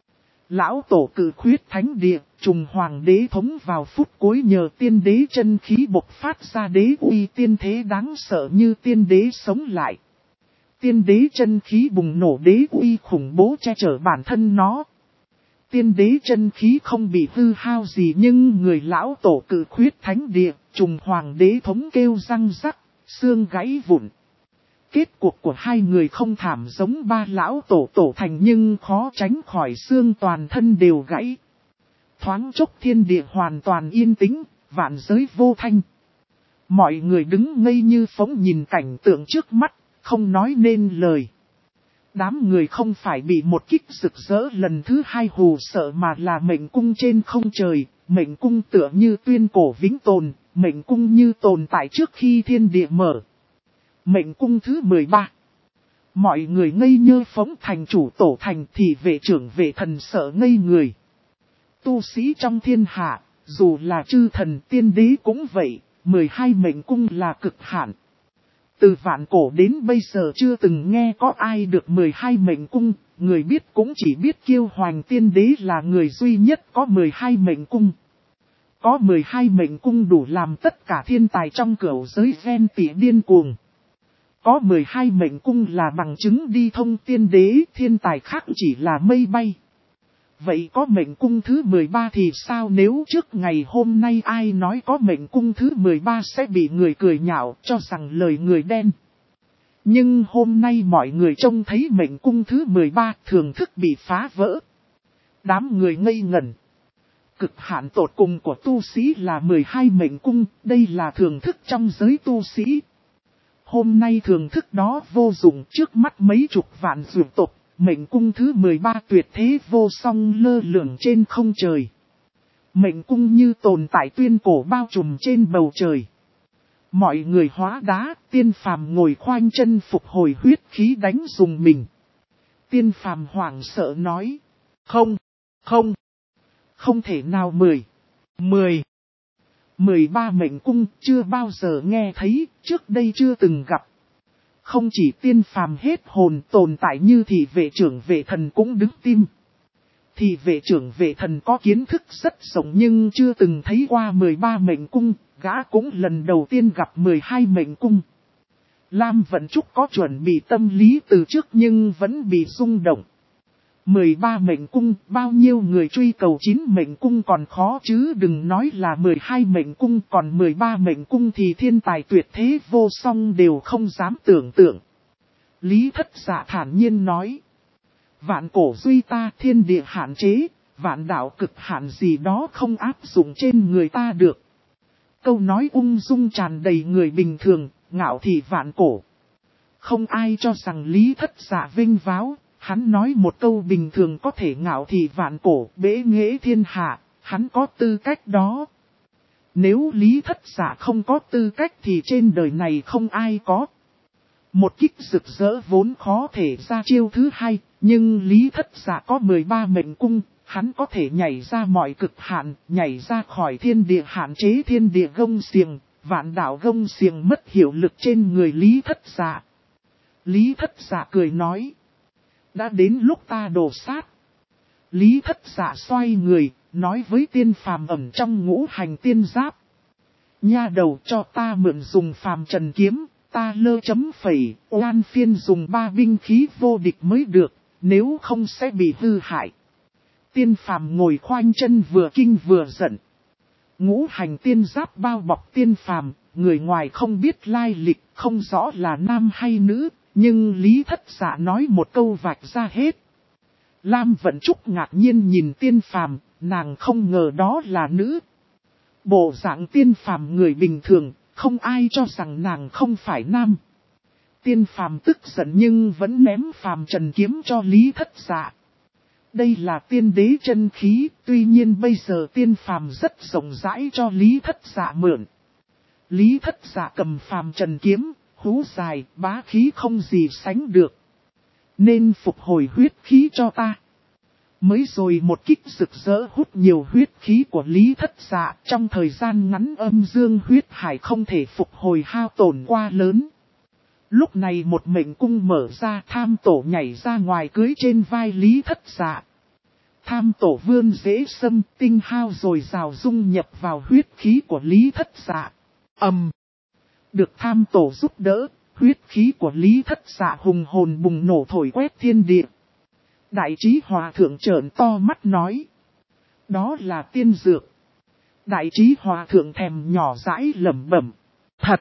Lão tổ cự khuyết thánh địa, trùng hoàng đế thống vào phút cuối nhờ tiên đế chân khí bộc phát ra đế uy tiên thế đáng sợ như tiên đế sống lại. Tiên đế chân khí bùng nổ đế uy khủng bố che chở bản thân nó. Tiên đế chân khí không bị hư hao gì nhưng người lão tổ cự khuyết thánh địa, trùng hoàng đế thống kêu răng rắc, xương gãy vụn. Kết cuộc của hai người không thảm giống ba lão tổ thành nhưng khó tránh khỏi xương toàn thân đều gãy. Thoáng chốc thiên địa hoàn toàn yên tĩnh, vạn giới vô thanh. Mọi người đứng ngây như phóng nhìn cảnh tượng trước mắt, không nói nên lời. Đám người không phải bị một kích rực rỡ lần thứ hai hù sợ mà là mệnh cung trên không trời, mệnh cung tựa như tuyên cổ vĩnh tồn, mệnh cung như tồn tại trước khi thiên địa mở. Mệnh cung thứ 13. Mọi người ngây nhơ phóng thành chủ tổ thành thì vệ trưởng vệ thần sợ ngây người. Tu sĩ trong thiên hạ, dù là chư thần tiên đế cũng vậy, 12 mệnh cung là cực hạn. Từ vạn cổ đến bây giờ chưa từng nghe có ai được 12 mệnh cung, người biết cũng chỉ biết Kiêu Hoành tiên đế là người duy nhất có 12 mệnh cung. Có 12 mệnh cung đủ làm tất cả thiên tài trong cửu giới ghen tị điên cuồng. Có 12 mệnh cung là bằng chứng đi thông tiên đế, thiên tài khác chỉ là mây bay. Vậy có mệnh cung thứ 13 thì sao, nếu trước ngày hôm nay ai nói có mệnh cung thứ 13 sẽ bị người cười nhạo cho rằng lời người đen. Nhưng hôm nay mọi người trông thấy mệnh cung thứ 13 thường thức bị phá vỡ. Đám người ngây ngẩn. Cực hạn tột cùng của tu sĩ là 12 mệnh cung, đây là thường thức trong giới tu sĩ. Hôm nay thường thức đó vô dụng, trước mắt mấy chục vạn dược tộc, mệnh cung thứ 13 tuyệt thế vô song lơ lửng trên không trời. Mệnh cung như tồn tại tuyên cổ bao trùm trên bầu trời. Mọi người hóa đá, tiên phàm ngồi khoanh chân phục hồi huyết khí đánh dùng mình. Tiên phàm hoảng sợ nói, không thể nào 13 mệnh cung chưa bao giờ nghe thấy, trước đây chưa từng gặp. Không chỉ tiên phàm hết hồn, tồn tại như thị vệ trưởng vệ thần cũng đứng tim. Thị vệ trưởng vệ thần có kiến thức rất rộng nhưng chưa từng thấy qua 13 mệnh cung, gã cũng lần đầu tiên gặp 12 mệnh cung. Lam Vận Trúc có chuẩn bị tâm lý từ trước nhưng vẫn bị rung động. 13 mệnh cung, bao nhiêu người truy cầu 9 mệnh cung còn khó chứ đừng nói là 12 mệnh cung, còn 13 mệnh cung thì thiên tài tuyệt thế vô song đều không dám tưởng tượng. Lý Thất Dạ thản nhiên nói, vạn cổ duy ta thiên địa hạn chế, vạn đạo cực hạn gì đó không áp dụng trên người ta được. Câu nói ung dung tràn đầy người bình thường, ngạo thị vạn cổ. Không ai cho rằng Lý Thất Dạ vinh váo. Hắn nói một câu bình thường có thể ngạo thị vạn cổ, bế nghệ thiên hạ, hắn có tư cách đó. Nếu Lý Thất Dạ không có tư cách thì trên đời này không ai có. Một kích rực rỡ vốn khó thể ra chiêu thứ hai, nhưng Lý Thất Dạ có 13 mệnh cung, hắn có thể nhảy ra mọi cực hạn, nhảy ra khỏi thiên địa hạn chế thiên địa gông xiềng, vạn đạo gông xiềng mất hiệu lực trên người Lý Thất Dạ. Lý Thất Dạ cười nói, đã đến lúc ta đổ sát. Lý Thất Dạ xoay người, nói với tiên phàm ẩn trong ngũ hành tiên giáp. Nha đầu cho ta mượn dùng phàm trần kiếm, ta lơ chấm phẩy, oan phiên dùng 3 binh khí vô địch mới được, nếu không sẽ bị hư hại. Tiên phàm ngồi khoanh chân vừa kinh vừa giận. Ngũ hành tiên giáp bao bọc tiên phàm, người ngoài không biết lai lịch, không rõ là nam hay nữ. Nhưng Lý Thất Dạ nói một câu vạch ra hết. Lam Vận Trúc ngạc nhiên nhìn tiên phàm, nàng không ngờ đó là nữ. Bộ dạng tiên phàm người bình thường, không ai cho rằng nàng không phải nam. Tiên phàm tức giận nhưng vẫn ném phàm trần kiếm cho Lý Thất Dạ. Đây là tiên đế chân khí, tuy nhiên bây giờ tiên phàm rất rộng rãi cho Lý Thất Dạ mượn. Lý Thất Dạ cầm phàm trần kiếm, hú dài, bá khí không gì sánh được. Nên phục hồi huyết khí cho ta. Mới rồi một kích rực rỡ hút nhiều huyết khí của Lý Thất Dạ, trong thời gian ngắn âm dương huyết hải không thể phục hồi hao tổn quá lớn. Lúc này một mệnh cung mở ra, tham tổ nhảy ra ngoài cưới trên vai Lý Thất Dạ. Tham tổ vươn dễ xâm, tinh hao rồi rào dung nhập vào huyết khí của Lý Thất Dạ. Được tham tổ giúp đỡ, huyết khí của Lý Thất Dạ hùng hồn bùng nổ thổi quét thiên địa. Đại trí hòa thượng trợn to mắt nói. Đó là tiên dược. Đại trí hòa thượng thèm nhỏ dãi lẩm bẩm. Thật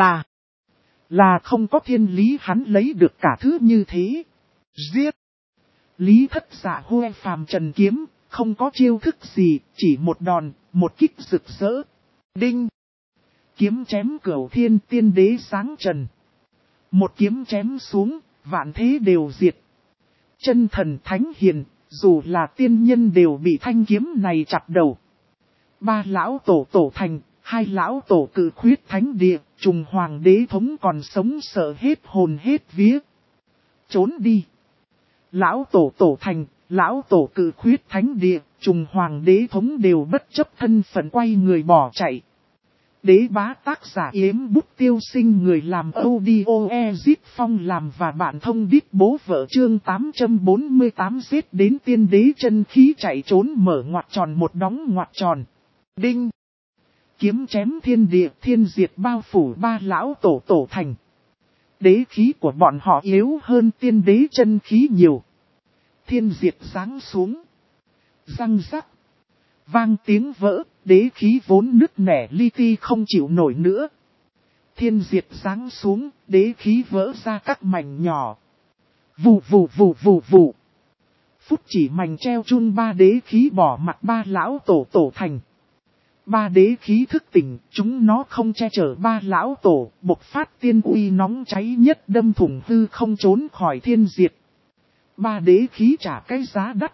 là không có thiên lý hắn lấy được cả thứ như thế. Giết! Lý Thất Dạ hô phàm trần kiếm, không có chiêu thức gì, chỉ một đòn, một kích rực rỡ. Đinh! Kiếm chém cửu thiên tiên đế sáng trần. Một kiếm chém xuống, vạn thế đều diệt. Chân thần thánh hiền, dù là tiên nhân đều bị thanh kiếm này chặt đầu. Ba lão tổ tổ thành, hai lão tổ cự khuyết thánh địa, trùng hoàng đế thống còn sống sợ hết hồn hết vía. Trốn đi! Lão tổ tổ thành, lão tổ cự khuyết thánh địa, trùng hoàng đế thống đều bất chấp thân phận quay người bỏ chạy. Đế bá tác giả Yếm Bút Tiêu Sinh, người làm audio Ezip Phong làm và bạn thông đít bố vợ chương 848 giết đến tiên đế chân khí chạy trốn mở ngoặc tròn một đóng ngoặc tròn. Đinh! Kiếm chém thiên địa thiên diệt bao phủ ba lão tổ tổ thành. Đế khí của bọn họ yếu hơn tiên đế chân khí nhiều. Thiên diệt giáng xuống. Răng rắc. Vang tiếng vỡ, đế khí vốn nứt nẻ li ti không chịu nổi nữa. Thiên diệt giáng xuống, đế khí vỡ ra các mảnh nhỏ. Vù vù vù vù vù. Phút chỉ mảnh treo chun ba đế khí bỏ mặt ba lão tổ tổ thành. Ba đế khí thức tỉnh, chúng nó không che chở ba lão tổ, bộc phát tiên uy nóng cháy nhất đâm thủng hư không trốn khỏi thiên diệt. Ba đế khí trả cái giá đắt.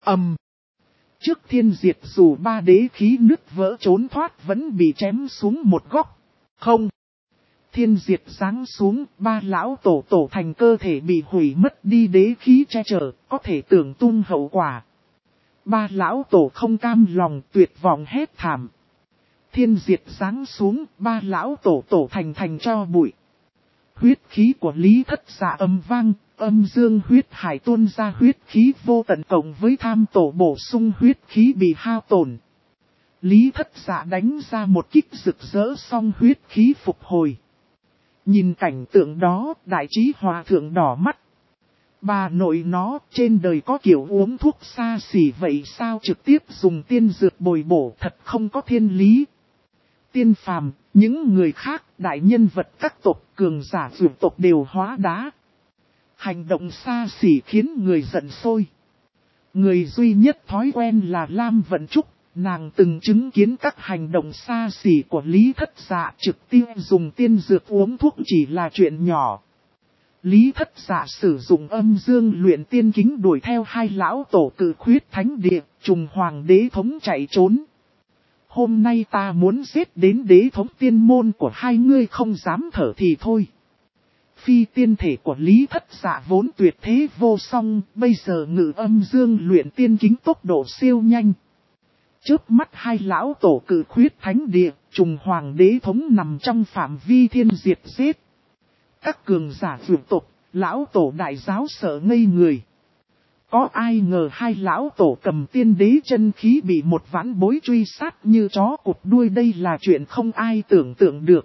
Trước thiên diệt dù ba đế khí nứt vỡ trốn thoát vẫn bị chém xuống một góc. Không. Thiên diệt giáng xuống, ba lão tổ tổ thành cơ thể bị hủy mất đi đế khí che chở, có thể tưởng tung hậu quả. Ba lão tổ không cam lòng tuyệt vọng hét thảm. Thiên diệt giáng xuống, ba lão tổ tổ thành cho bụi. Huyết khí của Lý Thất Dạ âm vang, âm dương huyết hải tuôn ra huyết khí vô tận cộng với tham tổ bổ sung huyết khí bị hao tổn. Lý Thất Dạ đánh ra một kích rực rỡ xong huyết khí phục hồi. Nhìn cảnh tượng đó, đại trí hòa thượng đỏ mắt. Bà nội nó, trên đời có kiểu uống thuốc xa xỉ vậy sao trực tiếp dùng tiên dược bồi bổ thật không có thiên lý. Tiên phàm, những người khác, đại nhân vật các tộc cường giả dược tộc đều hóa đá. Hành động xa xỉ khiến người giận sôi. Người duy nhất thói quen là Lam Vận Trúc, nàng từng chứng kiến các hành động xa xỉ của Lý Thất Dạ, trực tiếp dùng tiên dược uống thuốc chỉ là chuyện nhỏ. Lý Thất Dạ sử dụng âm dương luyện tiên kính đuổi theo hai lão tổ cự khuyết thánh địa, trùng hoàng đế thống chạy trốn. Hôm nay ta muốn giết đến đế thống tiên môn của hai ngươi không dám thở thì thôi. Phi tiên thể của Lý Thất Dạ vốn tuyệt thế vô song, bây giờ ngự âm dương luyện tiên kính tốc độ siêu nhanh. Chớp mắt hai lão tổ cự khuyết thánh địa, trùng hoàng đế thống nằm trong phạm vi thiên diệt giết. Các cường giả vượt tộc, lão tổ đại giáo sợ ngây người. Có ai ngờ hai lão tổ cầm tiên đế chân khí bị một vãn bối truy sát như chó cụt đuôi, đây là chuyện không ai tưởng tượng được.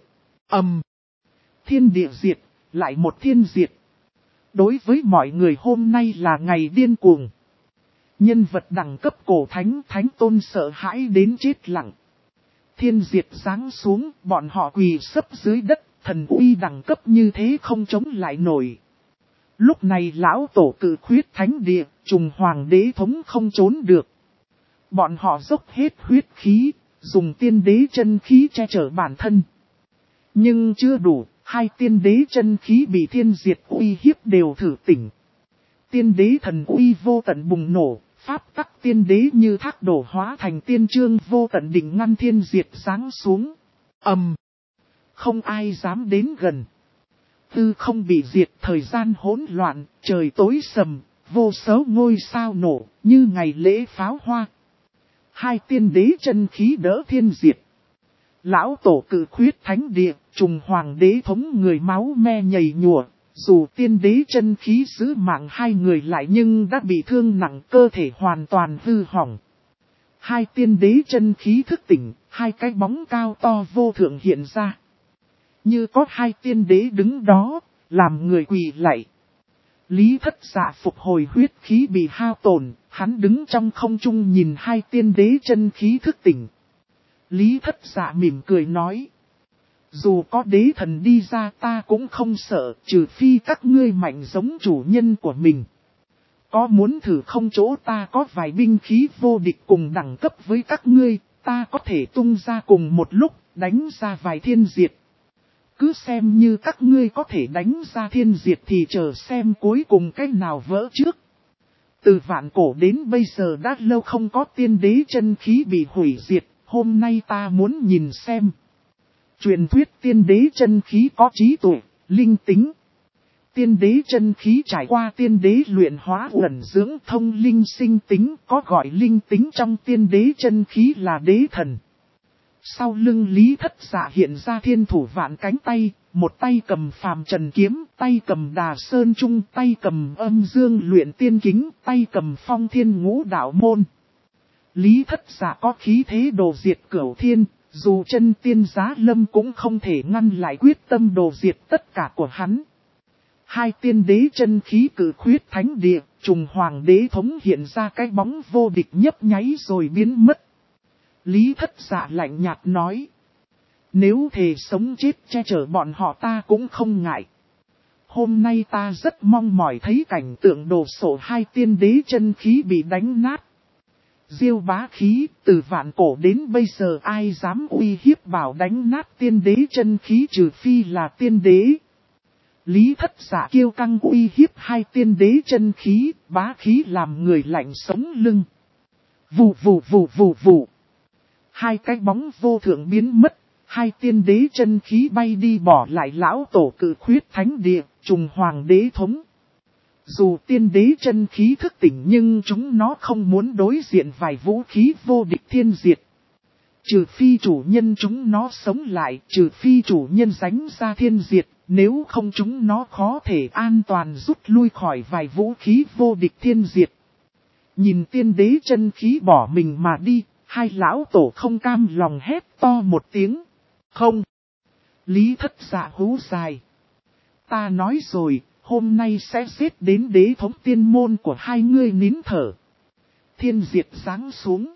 Thiên địa diệt, lại một thiên diệt. Đối với mọi người hôm nay là ngày điên cuồng. Nhân vật đẳng cấp cổ thánh thánh tôn sợ hãi đến chết lặng. Thiên diệt giáng xuống, bọn họ quỳ sấp dưới đất, thần uy đẳng cấp như thế không chống lại nổi. Lúc này lão tổ cự khuyết thánh địa, trùng hoàng đế thống không trốn được. Bọn họ dốc hết huyết khí, dùng tiên đế chân khí che chở bản thân. Nhưng chưa đủ, hai tiên đế chân khí bị thiên diệt uy hiếp đều thử tỉnh. Tiên đế thần uy vô tận bùng nổ, pháp tắc tiên đế như thác đổ hóa thành tiên trương vô tận đỉnh ngăn thiên diệt giáng xuống. Không ai dám đến gần. Tư không bị diệt, thời gian hỗn loạn, trời tối sầm, vô số ngôi sao nổ, như ngày lễ pháo hoa. Hai tiên đế chân khí đỡ thiên diệt. Lão tổ cự khuyết thánh địa, trùng hoàng đế thống người máu me nhầy nhùa. Dù tiên đế chân khí giữ mạng hai người lại nhưng đã bị thương nặng, cơ thể hoàn toàn hư hỏng. Hai tiên đế chân khí thức tỉnh, hai cái bóng cao to vô thượng hiện ra. Như có hai tiên đế đứng đó, làm người quỳ lạy. Lý Thất Dạ phục hồi huyết khí bị hao tổn, hắn đứng trong không trung nhìn hai tiên đế chân khí thức tỉnh. Lý Thất Dạ mỉm cười nói. Dù có đế thần đi ra ta cũng không sợ, trừ phi các ngươi mạnh giống chủ nhân của mình. Có muốn thử không, chỗ ta có vài binh khí vô địch cùng đẳng cấp với các ngươi, ta có thể tung ra cùng một lúc, đánh ra vài thiên diệt. Cứ xem như các ngươi có thể đánh ra thiên diệt thì chờ xem cuối cùng cái nào vỡ trước. Từ vạn cổ đến bây giờ đã lâu không có tiên đế chân khí bị hủy diệt, hôm nay ta muốn nhìn xem. Truyền thuyết tiên đế chân khí có trí tuệ, linh tính. Tiên đế chân khí trải qua tiên đế luyện hóa ẩn dưỡng thông linh sinh tính, có gọi linh tính trong tiên đế chân khí là đế thần. Sau lưng Lý Thất Dạ hiện ra thiên thủ vạn cánh tay, một tay cầm phàm trần kiếm, tay cầm đà sơn trung, tay cầm âm dương luyện tiên kính, tay cầm phong thiên ngũ đạo môn. Lý Thất Dạ có khí thế đồ diệt cửu thiên, dù chân tiên giá lâm cũng không thể ngăn lại quyết tâm đồ diệt tất cả của hắn. Hai tiên đế chân khí cử khuyết thánh địa, trùng hoàng đế thống hiện ra cái bóng vô địch nhấp nháy rồi biến mất. Lý Thất Dạ lạnh nhạt nói. Nếu thề sống chết che chở bọn họ ta cũng không ngại. Hôm nay ta rất mong mỏi thấy cảnh tượng đồ sộ hai tiên đế chân khí bị đánh nát. Diêu bá khí, từ vạn cổ đến bây giờ ai dám uy hiếp bảo đánh nát tiên đế chân khí trừ phi là tiên đế. Lý Thất Dạ kiêu căng uy hiếp hai tiên đế chân khí, bá khí làm người lạnh sống lưng. Vù vù vù vù vù. Hai cái bóng vô thượng biến mất, hai tiên đế chân khí bay đi bỏ lại lão tổ cự khuyết thánh địa, trùng hoàng đế thống. Dù tiên đế chân khí thức tỉnh nhưng chúng nó không muốn đối diện vài vũ khí vô địch thiên diệt. Trừ phi chủ nhân chúng nó sống lại, trừ phi chủ nhân đánh ra thiên diệt, nếu không chúng nó khó thể an toàn rút lui khỏi vài vũ khí vô địch thiên diệt. Nhìn tiên đế chân khí bỏ mình mà đi, hai lão tổ không cam lòng hét to một tiếng. Không! Lý Thất Dạ hú dài. Ta nói rồi, hôm nay sẽ giết đến đế thống tiên môn của hai ngươi nín thở. Thiên diệt giáng xuống.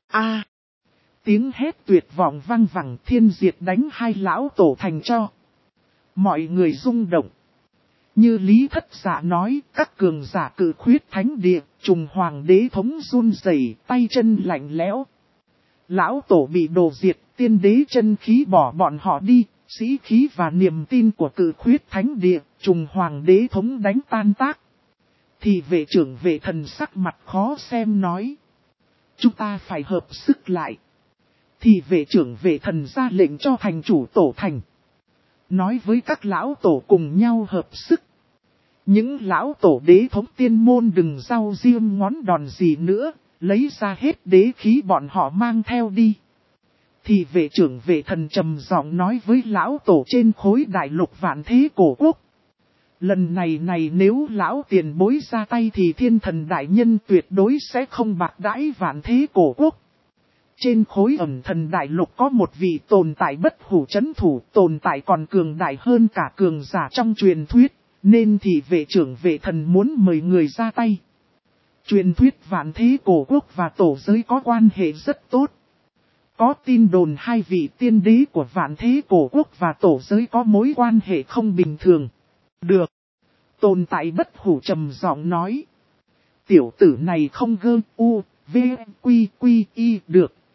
Tiếng hét tuyệt vọng vang vẳng, thiên diệt đánh hai lão tổ thành tro. Mọi người rung động. Như Lý Thất Dạ nói, các cường giả cự khuyết thánh địa, trùng hoàng đế thống run rẩy, tay chân lạnh lẽo. Lão tổ bị đổ diệt, tiên đế chân khí bỏ bọn họ đi, sĩ khí và niềm tin của cự khuyết thánh địa, trùng hoàng đế thống đánh tan tác. Thì vệ trưởng vệ thần sắc mặt khó xem nói. Chúng ta phải hợp sức lại. Thì vệ trưởng vệ thần ra lệnh cho thành chủ tổ thành. Nói với các lão tổ cùng nhau hợp sức. Những lão tổ đế thống tiên môn đừng rau riêng ngón đòn gì nữa, lấy ra hết đế khí bọn họ mang theo đi. Thì vệ trưởng vệ thần trầm giọng nói với lão tổ trên khối đại lục vạn thế cổ quốc. Lần này nếu lão tiền bối ra tay thì thiên thần đại nhân tuyệt đối sẽ không bạc đãi vạn thế cổ quốc. Trên khối ẩm thần đại lục có một vị tồn tại bất hủ chấn thủ, tồn tại còn cường đại hơn cả cường giả trong truyền thuyết, nên thì vệ trưởng vệ thần muốn mời người ra tay. Truyền thuyết vạn thế cổ quốc và tổ giới có quan hệ rất tốt. Có tin đồn hai vị tiên đế của vạn thế cổ quốc và tổ giới có mối quan hệ không bình thường. Được. Tồn tại bất hủ trầm giọng nói. Tiểu tử này không gơ u, v, quy, quy, y được.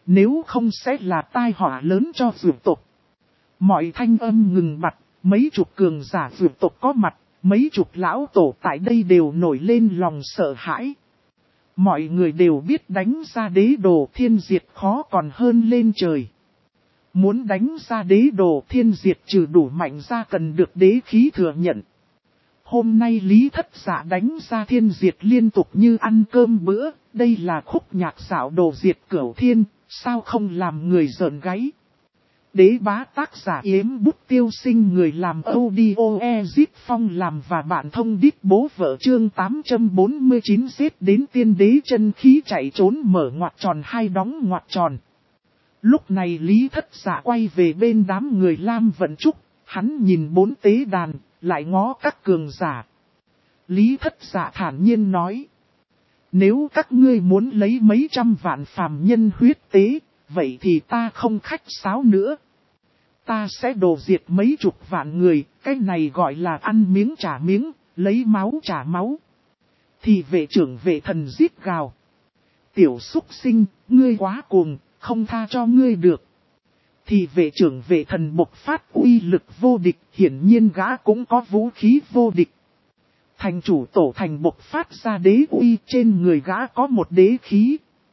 nếu không sẽ là tai họa lớn cho vượt tộc. Mọi thanh âm ngừng bặt, mấy chục cường giả vượt tộc có mặt, mấy chục lão tổ tại đây đều nổi lên lòng sợ hãi. Mọi người đều biết đánh ra đế đồ thiên diệt khó còn hơn lên trời. Muốn đánh ra đế đồ thiên diệt trừ đủ mạnh ra cần được đế khí thừa nhận. Hôm nay Lý Thất Dạ đánh ra thiên diệt liên tục như ăn cơm bữa, đây là khúc nhạc xảo đồ diệt cửu thiên, sao không làm người rợn gáy. Đế bá tác giả Yếm Bút Tiêu Sinh, người làm audio Ezip Phong làm và bạn thông đít bố vợ chương 849 xếp đến tiên đế chân khí chạy trốn mở ngoặc tròn hai đóng ngoặc tròn. Lúc này Lý Thất Dạ quay về bên đám người Lam Vận Trúc, hắn nhìn bốn tế đàn, lại ngó các cường giả. Lý Thất Dạ thản nhiên nói: nếu các ngươi muốn lấy mấy trăm vạn phàm nhân huyết tế, vậy thì ta không khách sáo nữa. Ta sẽ đổ diệt mấy chục vạn người, cái này gọi là ăn miếng trả miếng, lấy máu trả máu. Thì vệ trưởng vệ thần giết gào: tiểu súc sinh, ngươi quá cuồng, không tha cho ngươi được. Thì vệ trưởng vệ thần bộc phát uy lực vô địch, hiển nhiên gã cũng có vũ khí vô địch. Thành chủ tổ thành bộc phát ra đế uy, trên người gã có một đế khí.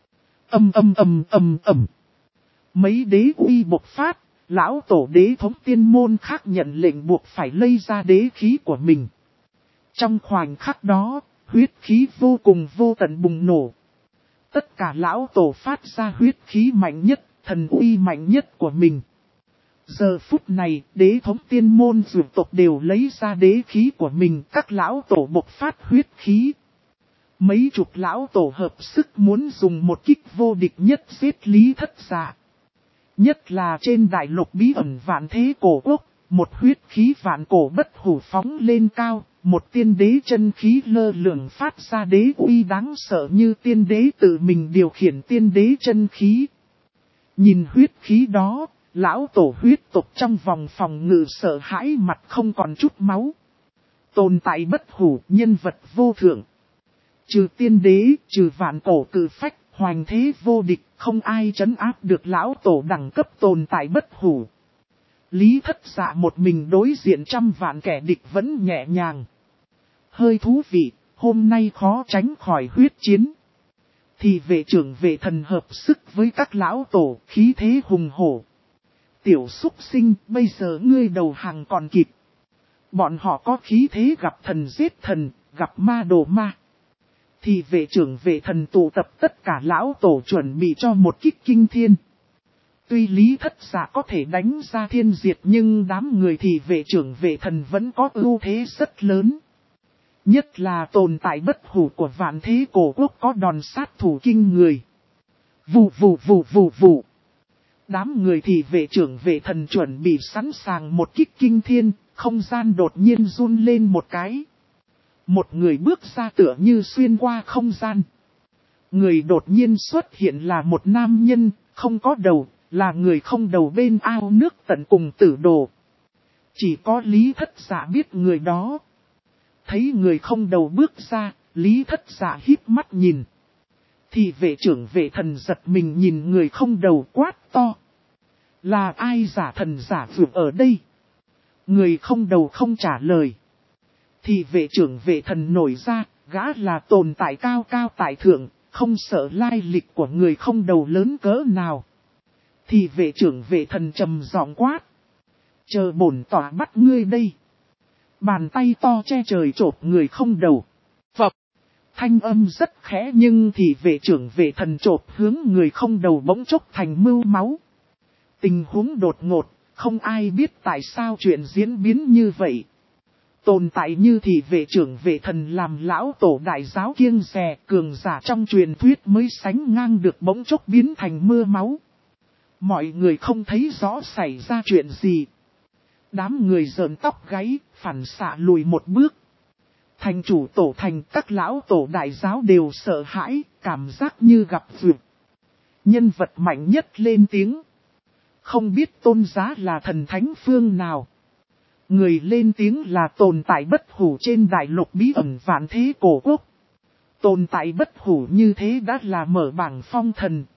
Mấy đế uy bộc phát, lão tổ đế thống tiên môn khác nhận lệnh buộc phải lây ra đế khí của mình. Trong khoảnh khắc đó, huyết khí vô cùng vô tận bùng nổ. Tất cả lão tổ phát ra huyết khí mạnh nhất, thần uy mạnh nhất của mình. Giờ phút này, đế thống tiên môn dược tộc đều lấy ra đế khí của mình, các lão tổ bộc phát huyết khí. Mấy chục lão tổ hợp sức muốn dùng một kích vô địch nhất giết Lý Thất Dạ. Nhất là trên đại lục bí ẩn vạn thế cổ quốc, một huyết khí vạn cổ bất hủ phóng lên cao, một tiên đế chân khí lơ lửng phát ra đế uy đáng sợ như tiên đế tự mình điều khiển tiên đế chân khí. Nhìn huyết khí đó, lão tổ huyết tộc trong vòng phòng ngự sợ hãi mặt không còn chút máu. Tồn tại bất hủ, nhân vật vô thượng. Trừ tiên đế, trừ vạn cổ cử phách, hoành thế vô địch, không ai trấn áp được lão tổ đẳng cấp tồn tại bất hủ. Lý Thất Dạ một mình đối diện trăm vạn kẻ địch vẫn nhẹ nhàng. Hơi thú vị, hôm nay khó tránh khỏi huyết chiến. Thì vệ trưởng vệ thần hợp sức với các lão tổ, khí thế hùng hổ. Tiểu súc sinh, bây giờ ngươi đầu hàng còn kịp. Bọn họ có khí thế gặp thần giết thần, gặp ma đổ ma. Thì vệ trưởng vệ thần tụ tập tất cả lão tổ chuẩn bị cho một kích kinh thiên. Tuy Lý Thất Dạ có thể đánh ra thiên diệt nhưng đám người thì vệ trưởng vệ thần vẫn có ưu thế rất lớn. Nhất là tồn tại bất hủ của vạn thế cổ quốc có đòn sát thủ kinh người. Vù. Đám người thì vệ trưởng vệ thần chuẩn bị sẵn sàng một kích kinh thiên, không gian đột nhiên run lên một cái. Một người bước ra tựa như xuyên qua không gian. Người đột nhiên xuất hiện là một nam nhân, không có đầu, là người không đầu bên ao nước tận cùng tử đồ. Chỉ có Lý Thất Dạ biết người đó. Thấy người không đầu bước ra, Lý Thất Dạ híp mắt nhìn. Thì vệ trưởng vệ thần giật mình nhìn người không đầu quát to. Là ai giả thần giả vượt ở đây? Người không đầu không trả lời. Thì vệ trưởng vệ thần nổi ra, gã là tồn tại cao cao tại thượng, không sợ lai lịch của người không đầu lớn cỡ nào. Thì vệ trưởng vệ thần trầm giọng quát. Chờ bổn tỏa bắt ngươi đây. Bàn tay to che trời chộp người không đầu. Phập. Thanh âm rất khẽ nhưng thì vệ trưởng vệ thần chộp hướng người không đầu bỗng chốc thành mưu máu. Tình huống đột ngột, không ai biết tại sao chuyện diễn biến như vậy. Tồn tại như thì vệ trưởng vệ thần làm lão tổ đại giáo kiêng dè, cường giả trong truyền thuyết mới sánh ngang được bỗng chốc biến thành mưa máu. Mọi người không thấy rõ xảy ra chuyện gì. Đám người rợn tóc gáy, phản xạ lùi một bước. Thành chủ tổ thành các lão tổ đại giáo đều sợ hãi, cảm giác như gặp vượt. Nhân vật mạnh nhất lên tiếng. Không biết tôn giá là thần thánh phương nào. Người lên tiếng là tồn tại bất hủ trên đại lục bí ẩn vạn thế cổ quốc. Tồn tại bất hủ như thế đã là mở bảng phong thần,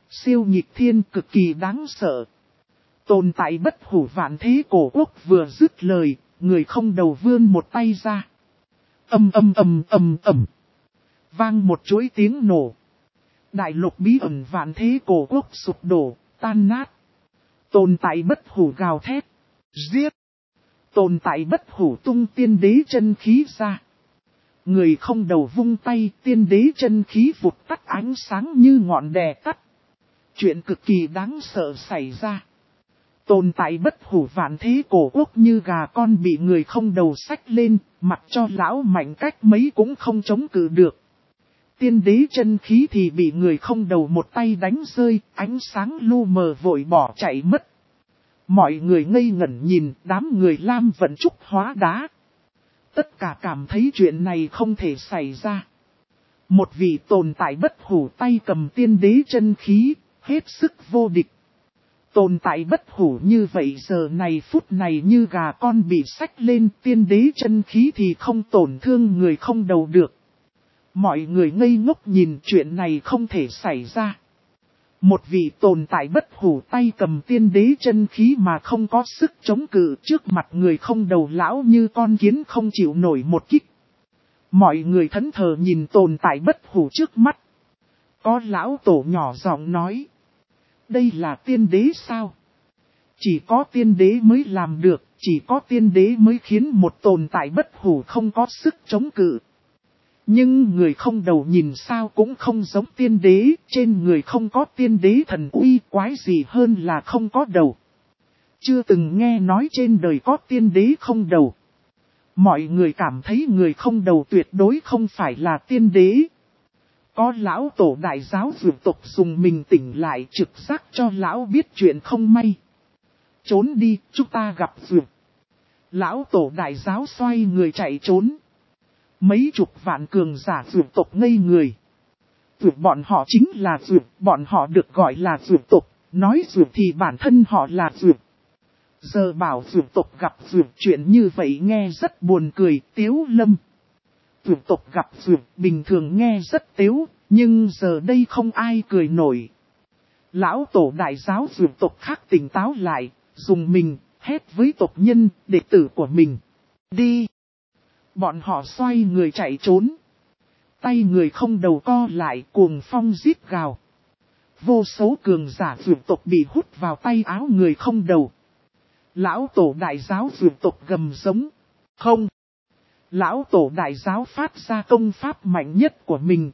Siêu nghịch thiên cực kỳ đáng sợ. Tồn tại bất hủ vạn thế cổ quốc vừa dứt lời, người không đầu vươn một tay ra. Ầm ầm ầm ầm ầm. Vang một chuỗi tiếng nổ. Đại lục bí ẩn vạn thế cổ quốc sụp đổ, tan nát. Tồn tại bất hủ gào thét. Giết. Tồn tại bất hủ tung tiên đế chân khí ra. Người không đầu vung tay, tiên đế chân khí vụt tắt ánh sáng như ngọn đè tắt. Chuyện cực kỳ đáng sợ xảy ra. Tồn tại bất hủ vạn thế cổ quốc như gà con bị người không đầu xách lên, mặc cho lão mạnh cách mấy cũng không chống cự được. Tiên đế chân khí thì bị người không đầu một tay đánh rơi, ánh sáng lu mờ vội bỏ chạy mất. Mọi người ngây ngẩn nhìn, đám người lam vận trúc hóa đá. Tất cả cảm thấy chuyện này không thể xảy ra. Một vị tồn tại bất hủ tay cầm tiên đế chân khí, hết sức vô địch. Tồn tại bất hủ như vậy giờ này phút này như gà con bị xách lên, tiên đế chân khí thì không tổn thương người không đầu được. Mọi người ngây ngốc nhìn chuyện này không thể xảy ra. Một vị tồn tại bất hủ tay cầm tiên đế chân khí mà không có sức chống cự trước mặt người không đầu lão như con kiến không chịu nổi một kích. Mọi người thẫn thờ nhìn tồn tại bất hủ trước mắt. Có lão tổ nhỏ giọng nói. Đây là tiên đế sao? Chỉ có tiên đế mới làm được, chỉ có tiên đế mới khiến một tồn tại bất hủ không có sức chống cự. Nhưng người không đầu nhìn sao cũng không giống tiên đế, trên người không có tiên đế thần uy quái gì hơn là không có đầu. Chưa từng nghe nói trên đời có tiên đế không đầu. Mọi người cảm thấy người không đầu tuyệt đối không phải là tiên đế. Có lão tổ đại giáo vượt tộc dùng mình tỉnh lại trực giác cho lão biết chuyện không may. Trốn đi, chúng ta gặp vượt. Lão tổ đại giáo xoay người chạy trốn. Mấy chục vạn cường giả vượt tộc ngây người. Vượt bọn họ chính là vượt, bọn họ được gọi là vượt tộc, nói vượt thì bản thân họ là vượt. Giờ bảo vượt tộc gặp vượt chuyện như vậy nghe rất buồn cười, Tiếu Lâm. Vượt tộc gặp vượt bình thường nghe rất tiếu, nhưng giờ đây không ai cười nổi. Lão tổ đại giáo vượt tộc khác tỉnh táo lại, dùng mình, hét với tộc nhân, đệ tử của mình. Đi! Bọn họ xoay người chạy trốn. Tay người không đầu co lại cuồng phong giết gào. Vô số cường giả vượt tộc bị hút vào tay áo người không đầu. Lão tổ đại giáo vượt tộc gầm giống. Không! Lão tổ đại giáo phát ra công pháp mạnh nhất của mình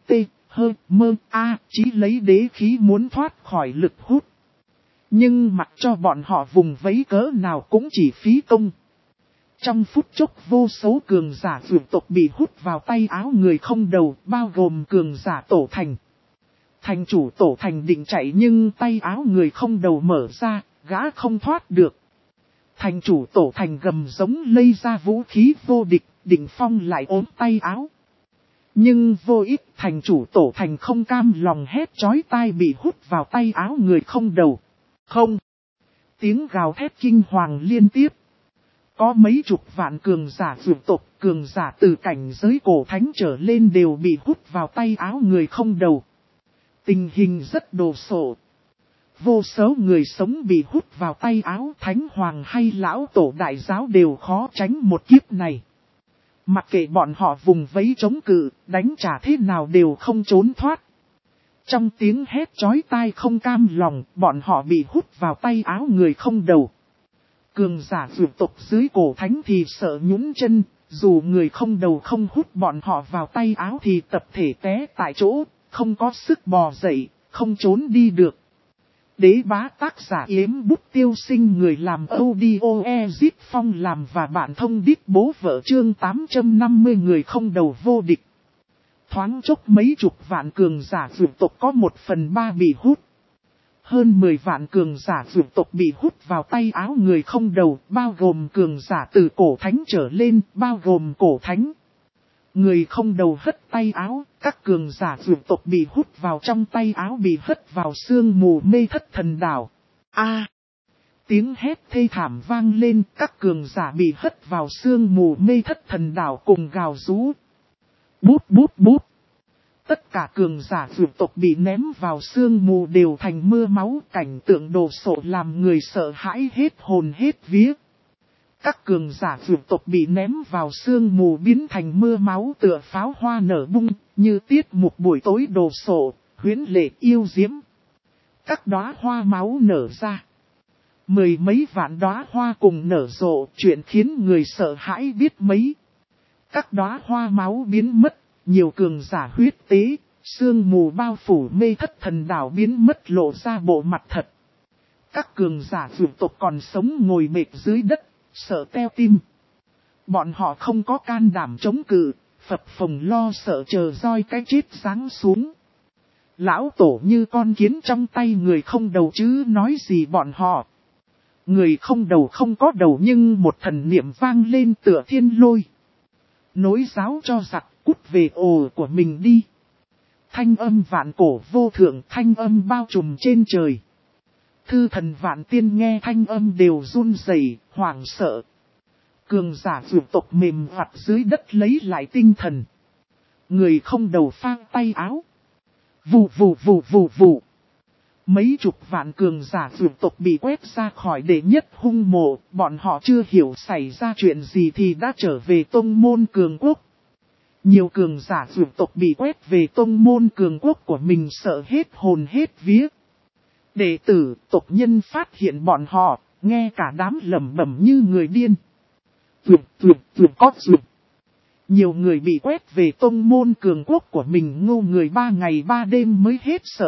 chí lấy đế khí muốn thoát khỏi lực hút. Nhưng mặc cho bọn họ vùng vẫy cỡ nào cũng chỉ phí công. Trong phút chốc vô số cường giả vượt tộc bị hút vào tay áo người không đầu, bao gồm cường giả tổ thành. Thành chủ tổ thành định chạy nhưng tay áo người không đầu mở ra, gã không thoát được. Thành chủ tổ thành gầm giống lây ra vũ khí vô địch, định phong lại ốm tay áo. Nhưng vô ích thành chủ tổ thành không cam lòng hét chói tai bị hút vào tay áo người không đầu. Không! Tiếng gào thét kinh hoàng liên tiếp. Có mấy chục vạn cường giả vượt tộc, cường giả từ cảnh giới cổ thánh trở lên đều bị hút vào tay áo người không đầu. Tình hình rất đồ sộ. Vô số người sống bị hút vào tay áo thánh hoàng hay lão tổ đại giáo đều khó tránh một kiếp này. Mặc kệ bọn họ vùng vẫy chống cự, đánh trả thế nào đều không trốn thoát. Trong tiếng hét chói tai không cam lòng, bọn họ bị hút vào tay áo người không đầu. Cường giả vượt tộc dưới cổ thánh thì sợ nhũn chân, dù người không đầu không hút bọn họ vào tay áo thì tập thể té tại chỗ, không có sức bò dậy, không trốn đi được. Đế bá tác giả Yếm Bút Tiêu Sinh người làm audio Ezip Phong làm và bạn thông đít bố vợ chương 850 người không đầu vô địch. Thoáng chốc mấy chục vạn cường giả vượt tộc có 1/3 bị hút. Hơn 10 vạn cường giả vượt tộc bị hút vào tay áo người không đầu, bao gồm cường giả từ cổ thánh trở lên, bao gồm cổ thánh. Người không đầu hất tay áo, các cường giả vượt tộc bị hút vào trong tay áo bị hất vào sương mù mê thất thần đảo. Tiếng hét thê thảm vang lên, các cường giả bị hất vào sương mù mê thất thần đảo cùng gào rú. Bút bút bút. Tất cả cường giả vượt tộc bị ném vào sương mù đều thành mưa máu, cảnh tượng đồ sộ làm người sợ hãi hết hồn hết vía. Các cường giả vượt tộc bị ném vào sương mù biến thành mưa máu tựa pháo hoa nở bung, như tiết mục buổi tối đồ sộ, huyễn lệ yêu diễm. Các đóa hoa máu nở ra. Mười mấy vạn đóa hoa cùng nở rộ, chuyện khiến người sợ hãi biết mấy. Các đóa hoa máu biến mất, nhiều cường giả huyết tế, sương mù bao phủ mê thất thần đảo biến mất lộ ra bộ mặt thật. Các cường giả vượt tộc còn sống ngồi mệt dưới đất, sợ teo tim. Bọn họ không có can đảm chống cự, phập phồng lo sợ chờ roi cái chết giáng xuống. Lão tổ như con kiến trong tay người không đầu chứ nói gì bọn họ. Người không đầu không có đầu nhưng một thần niệm vang lên tựa thiên lôi. Nối giáo cho giặc cút về ổ của mình đi. Thanh âm vạn cổ vô thượng, thanh âm bao trùm trên trời. Thư thần vạn tiên nghe thanh âm đều run rẩy, hoảng sợ. Cường giả vượt tộc mềm vặt dưới đất lấy lại tinh thần. Người không đầu phang tay áo. Vù vù vù vù vù. Mấy chục vạn cường giả vượt tộc bị quét ra khỏi đệ nhất hung mộ, bọn họ chưa hiểu xảy ra chuyện gì thì đã trở về tông môn cường quốc. Nhiều cường giả vượt tộc bị quét về tông môn cường quốc của mình sợ hết hồn hết vía. Đệ tử, tộc nhân phát hiện bọn họ, nghe cả đám lẩm bẩm như người điên. Vượt có vượt. Nhiều người bị quét về tông môn cường quốc của mình ngu người 3 ngày 3 đêm mới hết sợ.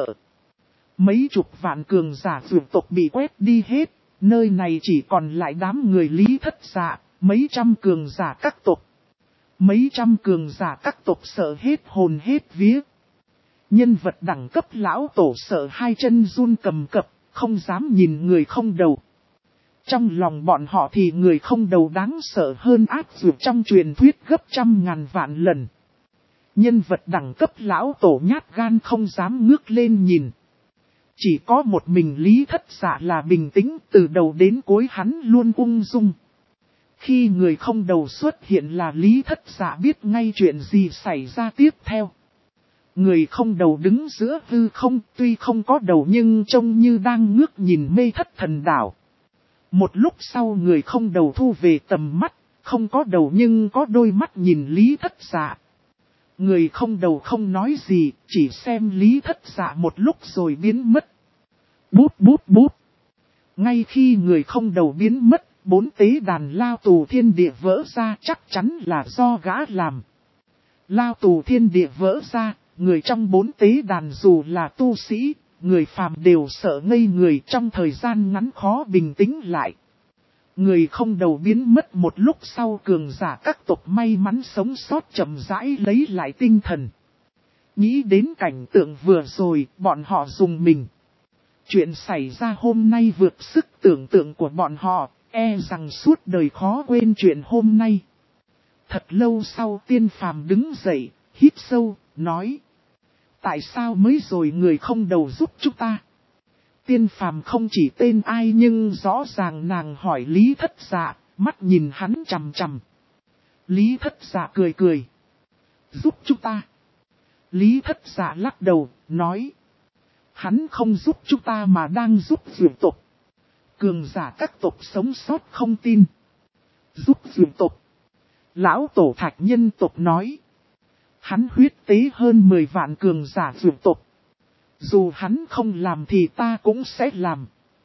Mấy chục vạn cường giả vượt tộc bị quét đi hết, nơi này chỉ còn lại đám người Lý Thất Dạ, mấy trăm cường giả các tộc. Mấy trăm cường giả các tộc sợ hết hồn hết vía. Nhân vật đẳng cấp lão tổ sợ hai chân run cầm cập, không dám nhìn người không đầu. Trong lòng bọn họ thì người không đầu đáng sợ hơn ác dược trong truyền thuyết gấp 100.000 vạn lần. Nhân vật đẳng cấp lão tổ nhát gan không dám ngước lên nhìn. Chỉ có một mình Lý Thất Dạ là bình tĩnh, từ đầu đến cuối hắn luôn ung dung. Khi người không đầu xuất hiện là Lý Thất Dạ biết ngay chuyện gì xảy ra tiếp theo. Người không đầu đứng giữa hư không, tuy không có đầu nhưng trông như đang ngước nhìn mê thất thần đảo. Một lúc sau người không đầu thu về tầm mắt, không có đầu nhưng có đôi mắt nhìn Lý Thất Dạ. Người không đầu không nói gì, chỉ xem Lý Thất Dạ một lúc rồi biến mất. Bút bút bút. Ngay khi người không đầu biến mất, 4 tế đàn lao tù thiên địa vỡ ra chắc chắn là do gã làm. Lao tù thiên địa vỡ ra, người trong 4 tế đàn dù là tu sĩ, người phàm đều sợ ngây người trong thời gian ngắn khó bình tĩnh lại. Người không đầu biến mất một lúc sau cường giả các tộc may mắn sống sót chậm rãi lấy lại tinh thần. Nghĩ đến cảnh tượng vừa rồi, bọn họ dùng mình. Chuyện xảy ra hôm nay vượt sức tưởng tượng của bọn họ, e rằng suốt đời khó quên chuyện hôm nay. Thật lâu sau tiên phàm đứng dậy, hít sâu, nói. Tại sao mới rồi người không đầu giúp chúng ta? Tiên phàm không chỉ tên ai nhưng rõ ràng nàng hỏi Lý Thất Dạ, mắt nhìn hắn chằm chằm. Lý Thất Dạ cười cười. Giúp chúng ta. Lý Thất Dạ lắc đầu, nói. Hắn không giúp chúng ta mà đang giúp vượt tộc. Cường giả các tộc sống sót không tin. Giúp vượt tộc. Lão tổ Thạch nhân tộc nói. Hắn huyết tế hơn 10 vạn cường giả vượt tộc. Dù hắn không làm thì ta cũng sẽ làm.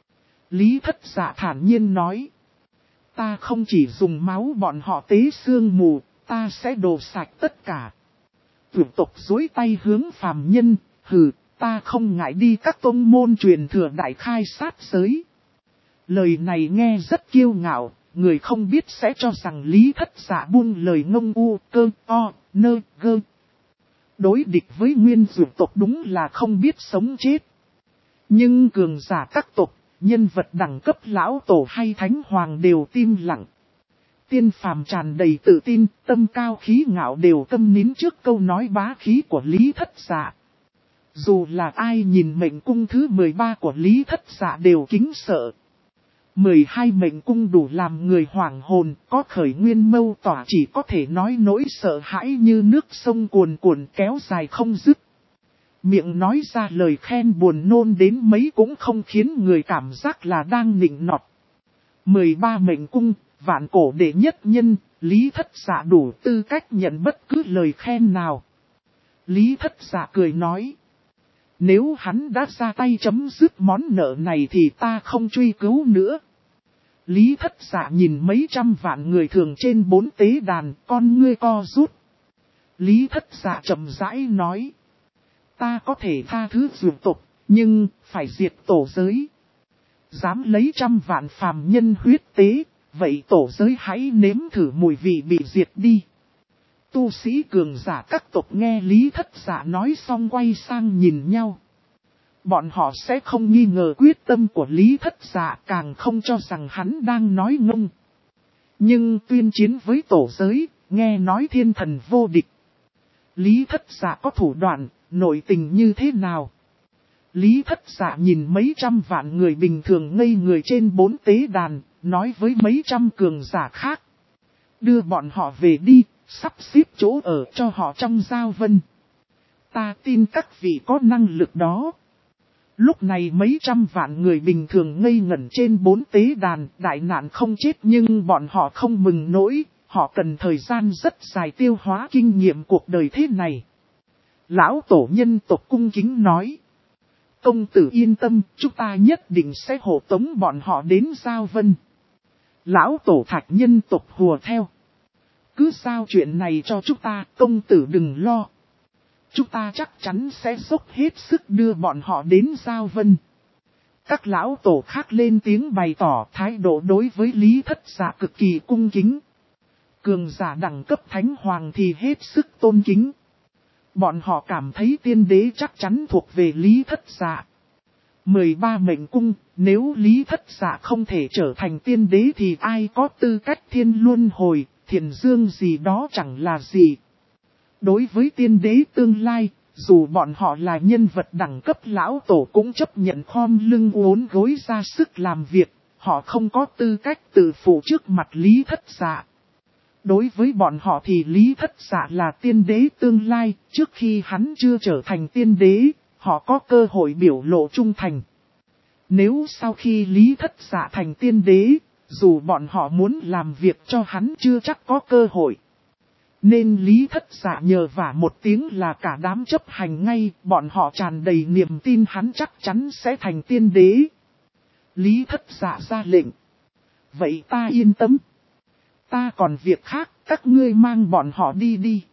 Lý Thất Dạ thản nhiên nói. Ta không chỉ dùng máu bọn họ tế xương mù, ta sẽ đổ sạch tất cả. Vượt tộc dối tay hướng phàm nhân, hừ, ta không ngại đi các tôn môn truyền thừa đại khai sát giới. Lời này nghe rất kiêu ngạo, người không biết sẽ cho rằng Lý Thất Dạ buông lời ngông u, cơ, o, nơ, gơ. Đối địch với nguyên dược tộc đúng là không biết sống chết. Nhưng cường giả các tộc, nhân vật đẳng cấp lão tổ hay thánh hoàng đều tim lặng. Tiên phàm tràn đầy tự tin, tâm cao khí ngạo đều câm nín trước câu nói bá khí của Lý Thất Dạ. Dù là ai nhìn mệnh cung thứ 13 của Lý Thất Dạ đều kính sợ. 12 mệnh cung đủ làm người hoảng hồn, có khởi nguyên mâu tỏa chỉ có thể nói nỗi sợ hãi như nước sông cuồn cuộn kéo dài không dứt. miệng nói ra lời khen buồn nôn đến mấy cũng không khiến người cảm giác là đang nịnh nọt. 13 mệnh cung, vạn cổ đệ nhất nhân, Lý Thất Dạ đủ tư cách nhận bất cứ lời khen nào. Lý Thất Dạ cười nói. Nếu hắn đã ra tay chấm dứt món nợ này thì ta không truy cứu nữa. Lý Thất Dạ nhìn mấy trăm vạn người thường trên 4 tế đàn, con ngươi co rút. Lý Thất Dạ chậm rãi nói. Ta có thể tha thứ dược tục, nhưng phải diệt tổ giới. Dám lấy trăm vạn phàm nhân huyết tế, vậy tổ giới hãy nếm thử mùi vị bị diệt đi. Tu sĩ cường giả các tộc nghe Lý Thất Dạ nói xong quay sang nhìn nhau. Bọn họ sẽ không nghi ngờ quyết tâm của Lý Thất Dạ, càng không cho rằng hắn đang nói ngông. Nhưng tuyên chiến với tổ giới, nghe nói thiên thần vô địch. Lý Thất Dạ có thủ đoạn, nội tình như thế nào? Lý Thất Dạ nhìn mấy trăm vạn người bình thường ngây người trên 4 tế đàn, nói với mấy trăm cường giả khác. Đưa bọn họ về đi, sắp xếp chỗ ở cho họ trong giao vân. Ta tin các vị có năng lực đó. Lúc này mấy trăm vạn người bình thường ngây ngẩn trên 4 tế đàn, đại nạn không chết nhưng bọn họ không mừng nổi, họ cần thời gian rất dài tiêu hóa kinh nghiệm cuộc đời thế này. Lão tổ nhân tộc cung kính nói. Công tử yên tâm, chúng ta nhất định sẽ hộ tống bọn họ đến giao vân. Lão tổ thạch nhân tộc hùa theo. Cứ giao chuyện này cho chúng ta, công tử đừng lo. Chúng ta chắc chắn sẽ dốc hết sức đưa bọn họ đến giao vân. Các lão tổ khác lên tiếng bày tỏ thái độ đối với Lý Thất Dạ cực kỳ cung kính. Cường giả đẳng cấp thánh hoàng thì hết sức tôn kính. Bọn họ cảm thấy tiên đế chắc chắn thuộc về Lý Thất Dạ. 13 mệnh cung, nếu Lý Thất Dạ không thể trở thành tiên đế thì ai có tư cách thiên luân hồi, thiền dương gì đó chẳng là gì. Đối với tiên đế tương lai, dù bọn họ là nhân vật đẳng cấp lão tổ cũng chấp nhận khom lưng uốn gối ra sức làm việc, họ không có tư cách tự phụ trước mặt Lý Thất Dạ. Đối với bọn họ thì Lý Thất Dạ là tiên đế tương lai, trước khi hắn chưa trở thành tiên đế, họ có cơ hội biểu lộ trung thành. Nếu sau khi Lý Thất Dạ thành tiên đế, dù bọn họ muốn làm việc cho hắn chưa chắc có cơ hội. Nên Lý Thất Dạ nhờ vả một tiếng là cả đám chấp hành ngay, bọn họ tràn đầy niềm tin hắn chắc chắn sẽ thành tiên đế. Lý Thất Dạ ra lệnh. Vậy ta yên tâm. Ta còn việc khác, các ngươi mang bọn họ đi đi.